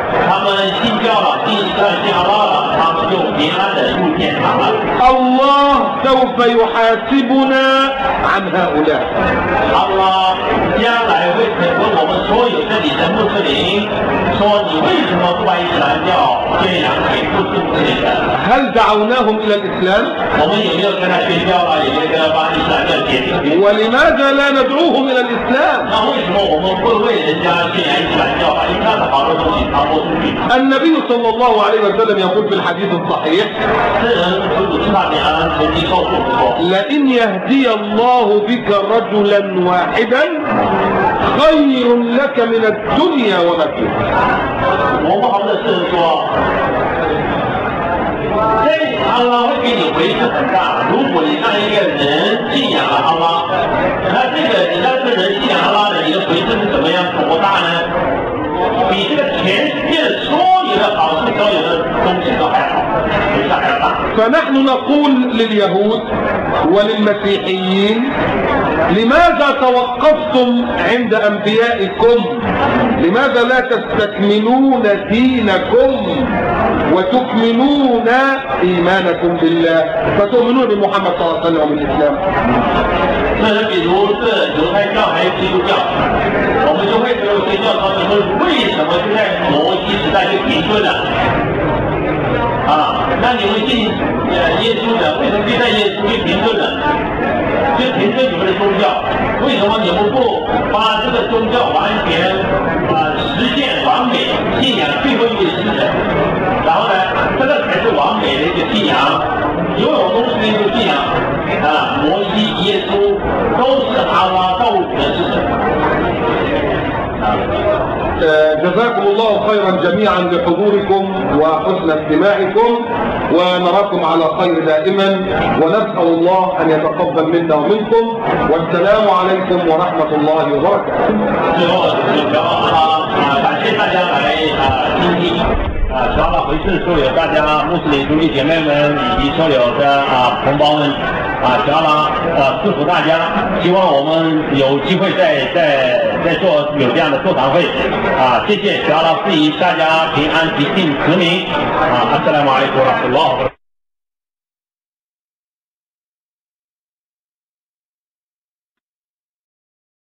الله سوف يحاسبنا عن هؤلاء. هل دعوناهم إلى الإسلام؟ ولماذا لا ندعوهم إلى الإسلام؟ 啊播出去。 النبي صلى الله عليه وسلم يقول في الحديث الصحيح 圣人主主上面曾经告诉我们说， لئن يهدي الله بك رجلا واحدا خير لك من الدنيا وما فيها 我们好的圣人说，这阿拉会给你回馈很大。如果你让一个人信仰了阿拉，那这个你让这个人信仰阿拉的，你的回馈是怎么样多大呢？比这个全世界的所有的好处、所有的东西都还好，回馈还要大。 فنحن نقول لليهود وللمسيحيين لماذا توقفتم عند أنبيائكم؟ لماذا لا تستكملون دينكم وتكملون إيمانكم بالله فتؤمنون بمحمد صلى الله عليه وسلم وبالإسلام؟ 那比如是犹太教还是基督教，我们就会有些教他们说，为什么就在摩西时代就停顿了？啊，那你们信耶稣的，为什么对待耶稣就停顿了？就停顿你们的宗教，为什么你们不把这个宗教完全实现完美信仰最后一位使者？然后呢，这个才是完美的一个信仰。有种东西的一个信仰啊，摩西、耶稣都是阿拉造物主的使者。 جزاكم الله خيرا جميعا بحضوركم وحسن استماعكم ونراكم على خير دائما ونسأل الله أن يتقبل منا ومنكم والسلام عليكم ورحمة الله وبركاته. 最后，感谢大家来听听。求阿拉回赐所有大家穆斯林兄弟姐妹们以及所有的同胞们求阿拉祝福大家，希望我们有机会再做有这样的座谈会谢谢求阿拉赐予大家平安吉庆慈明阿斯拉姆阿里库拉苏拉。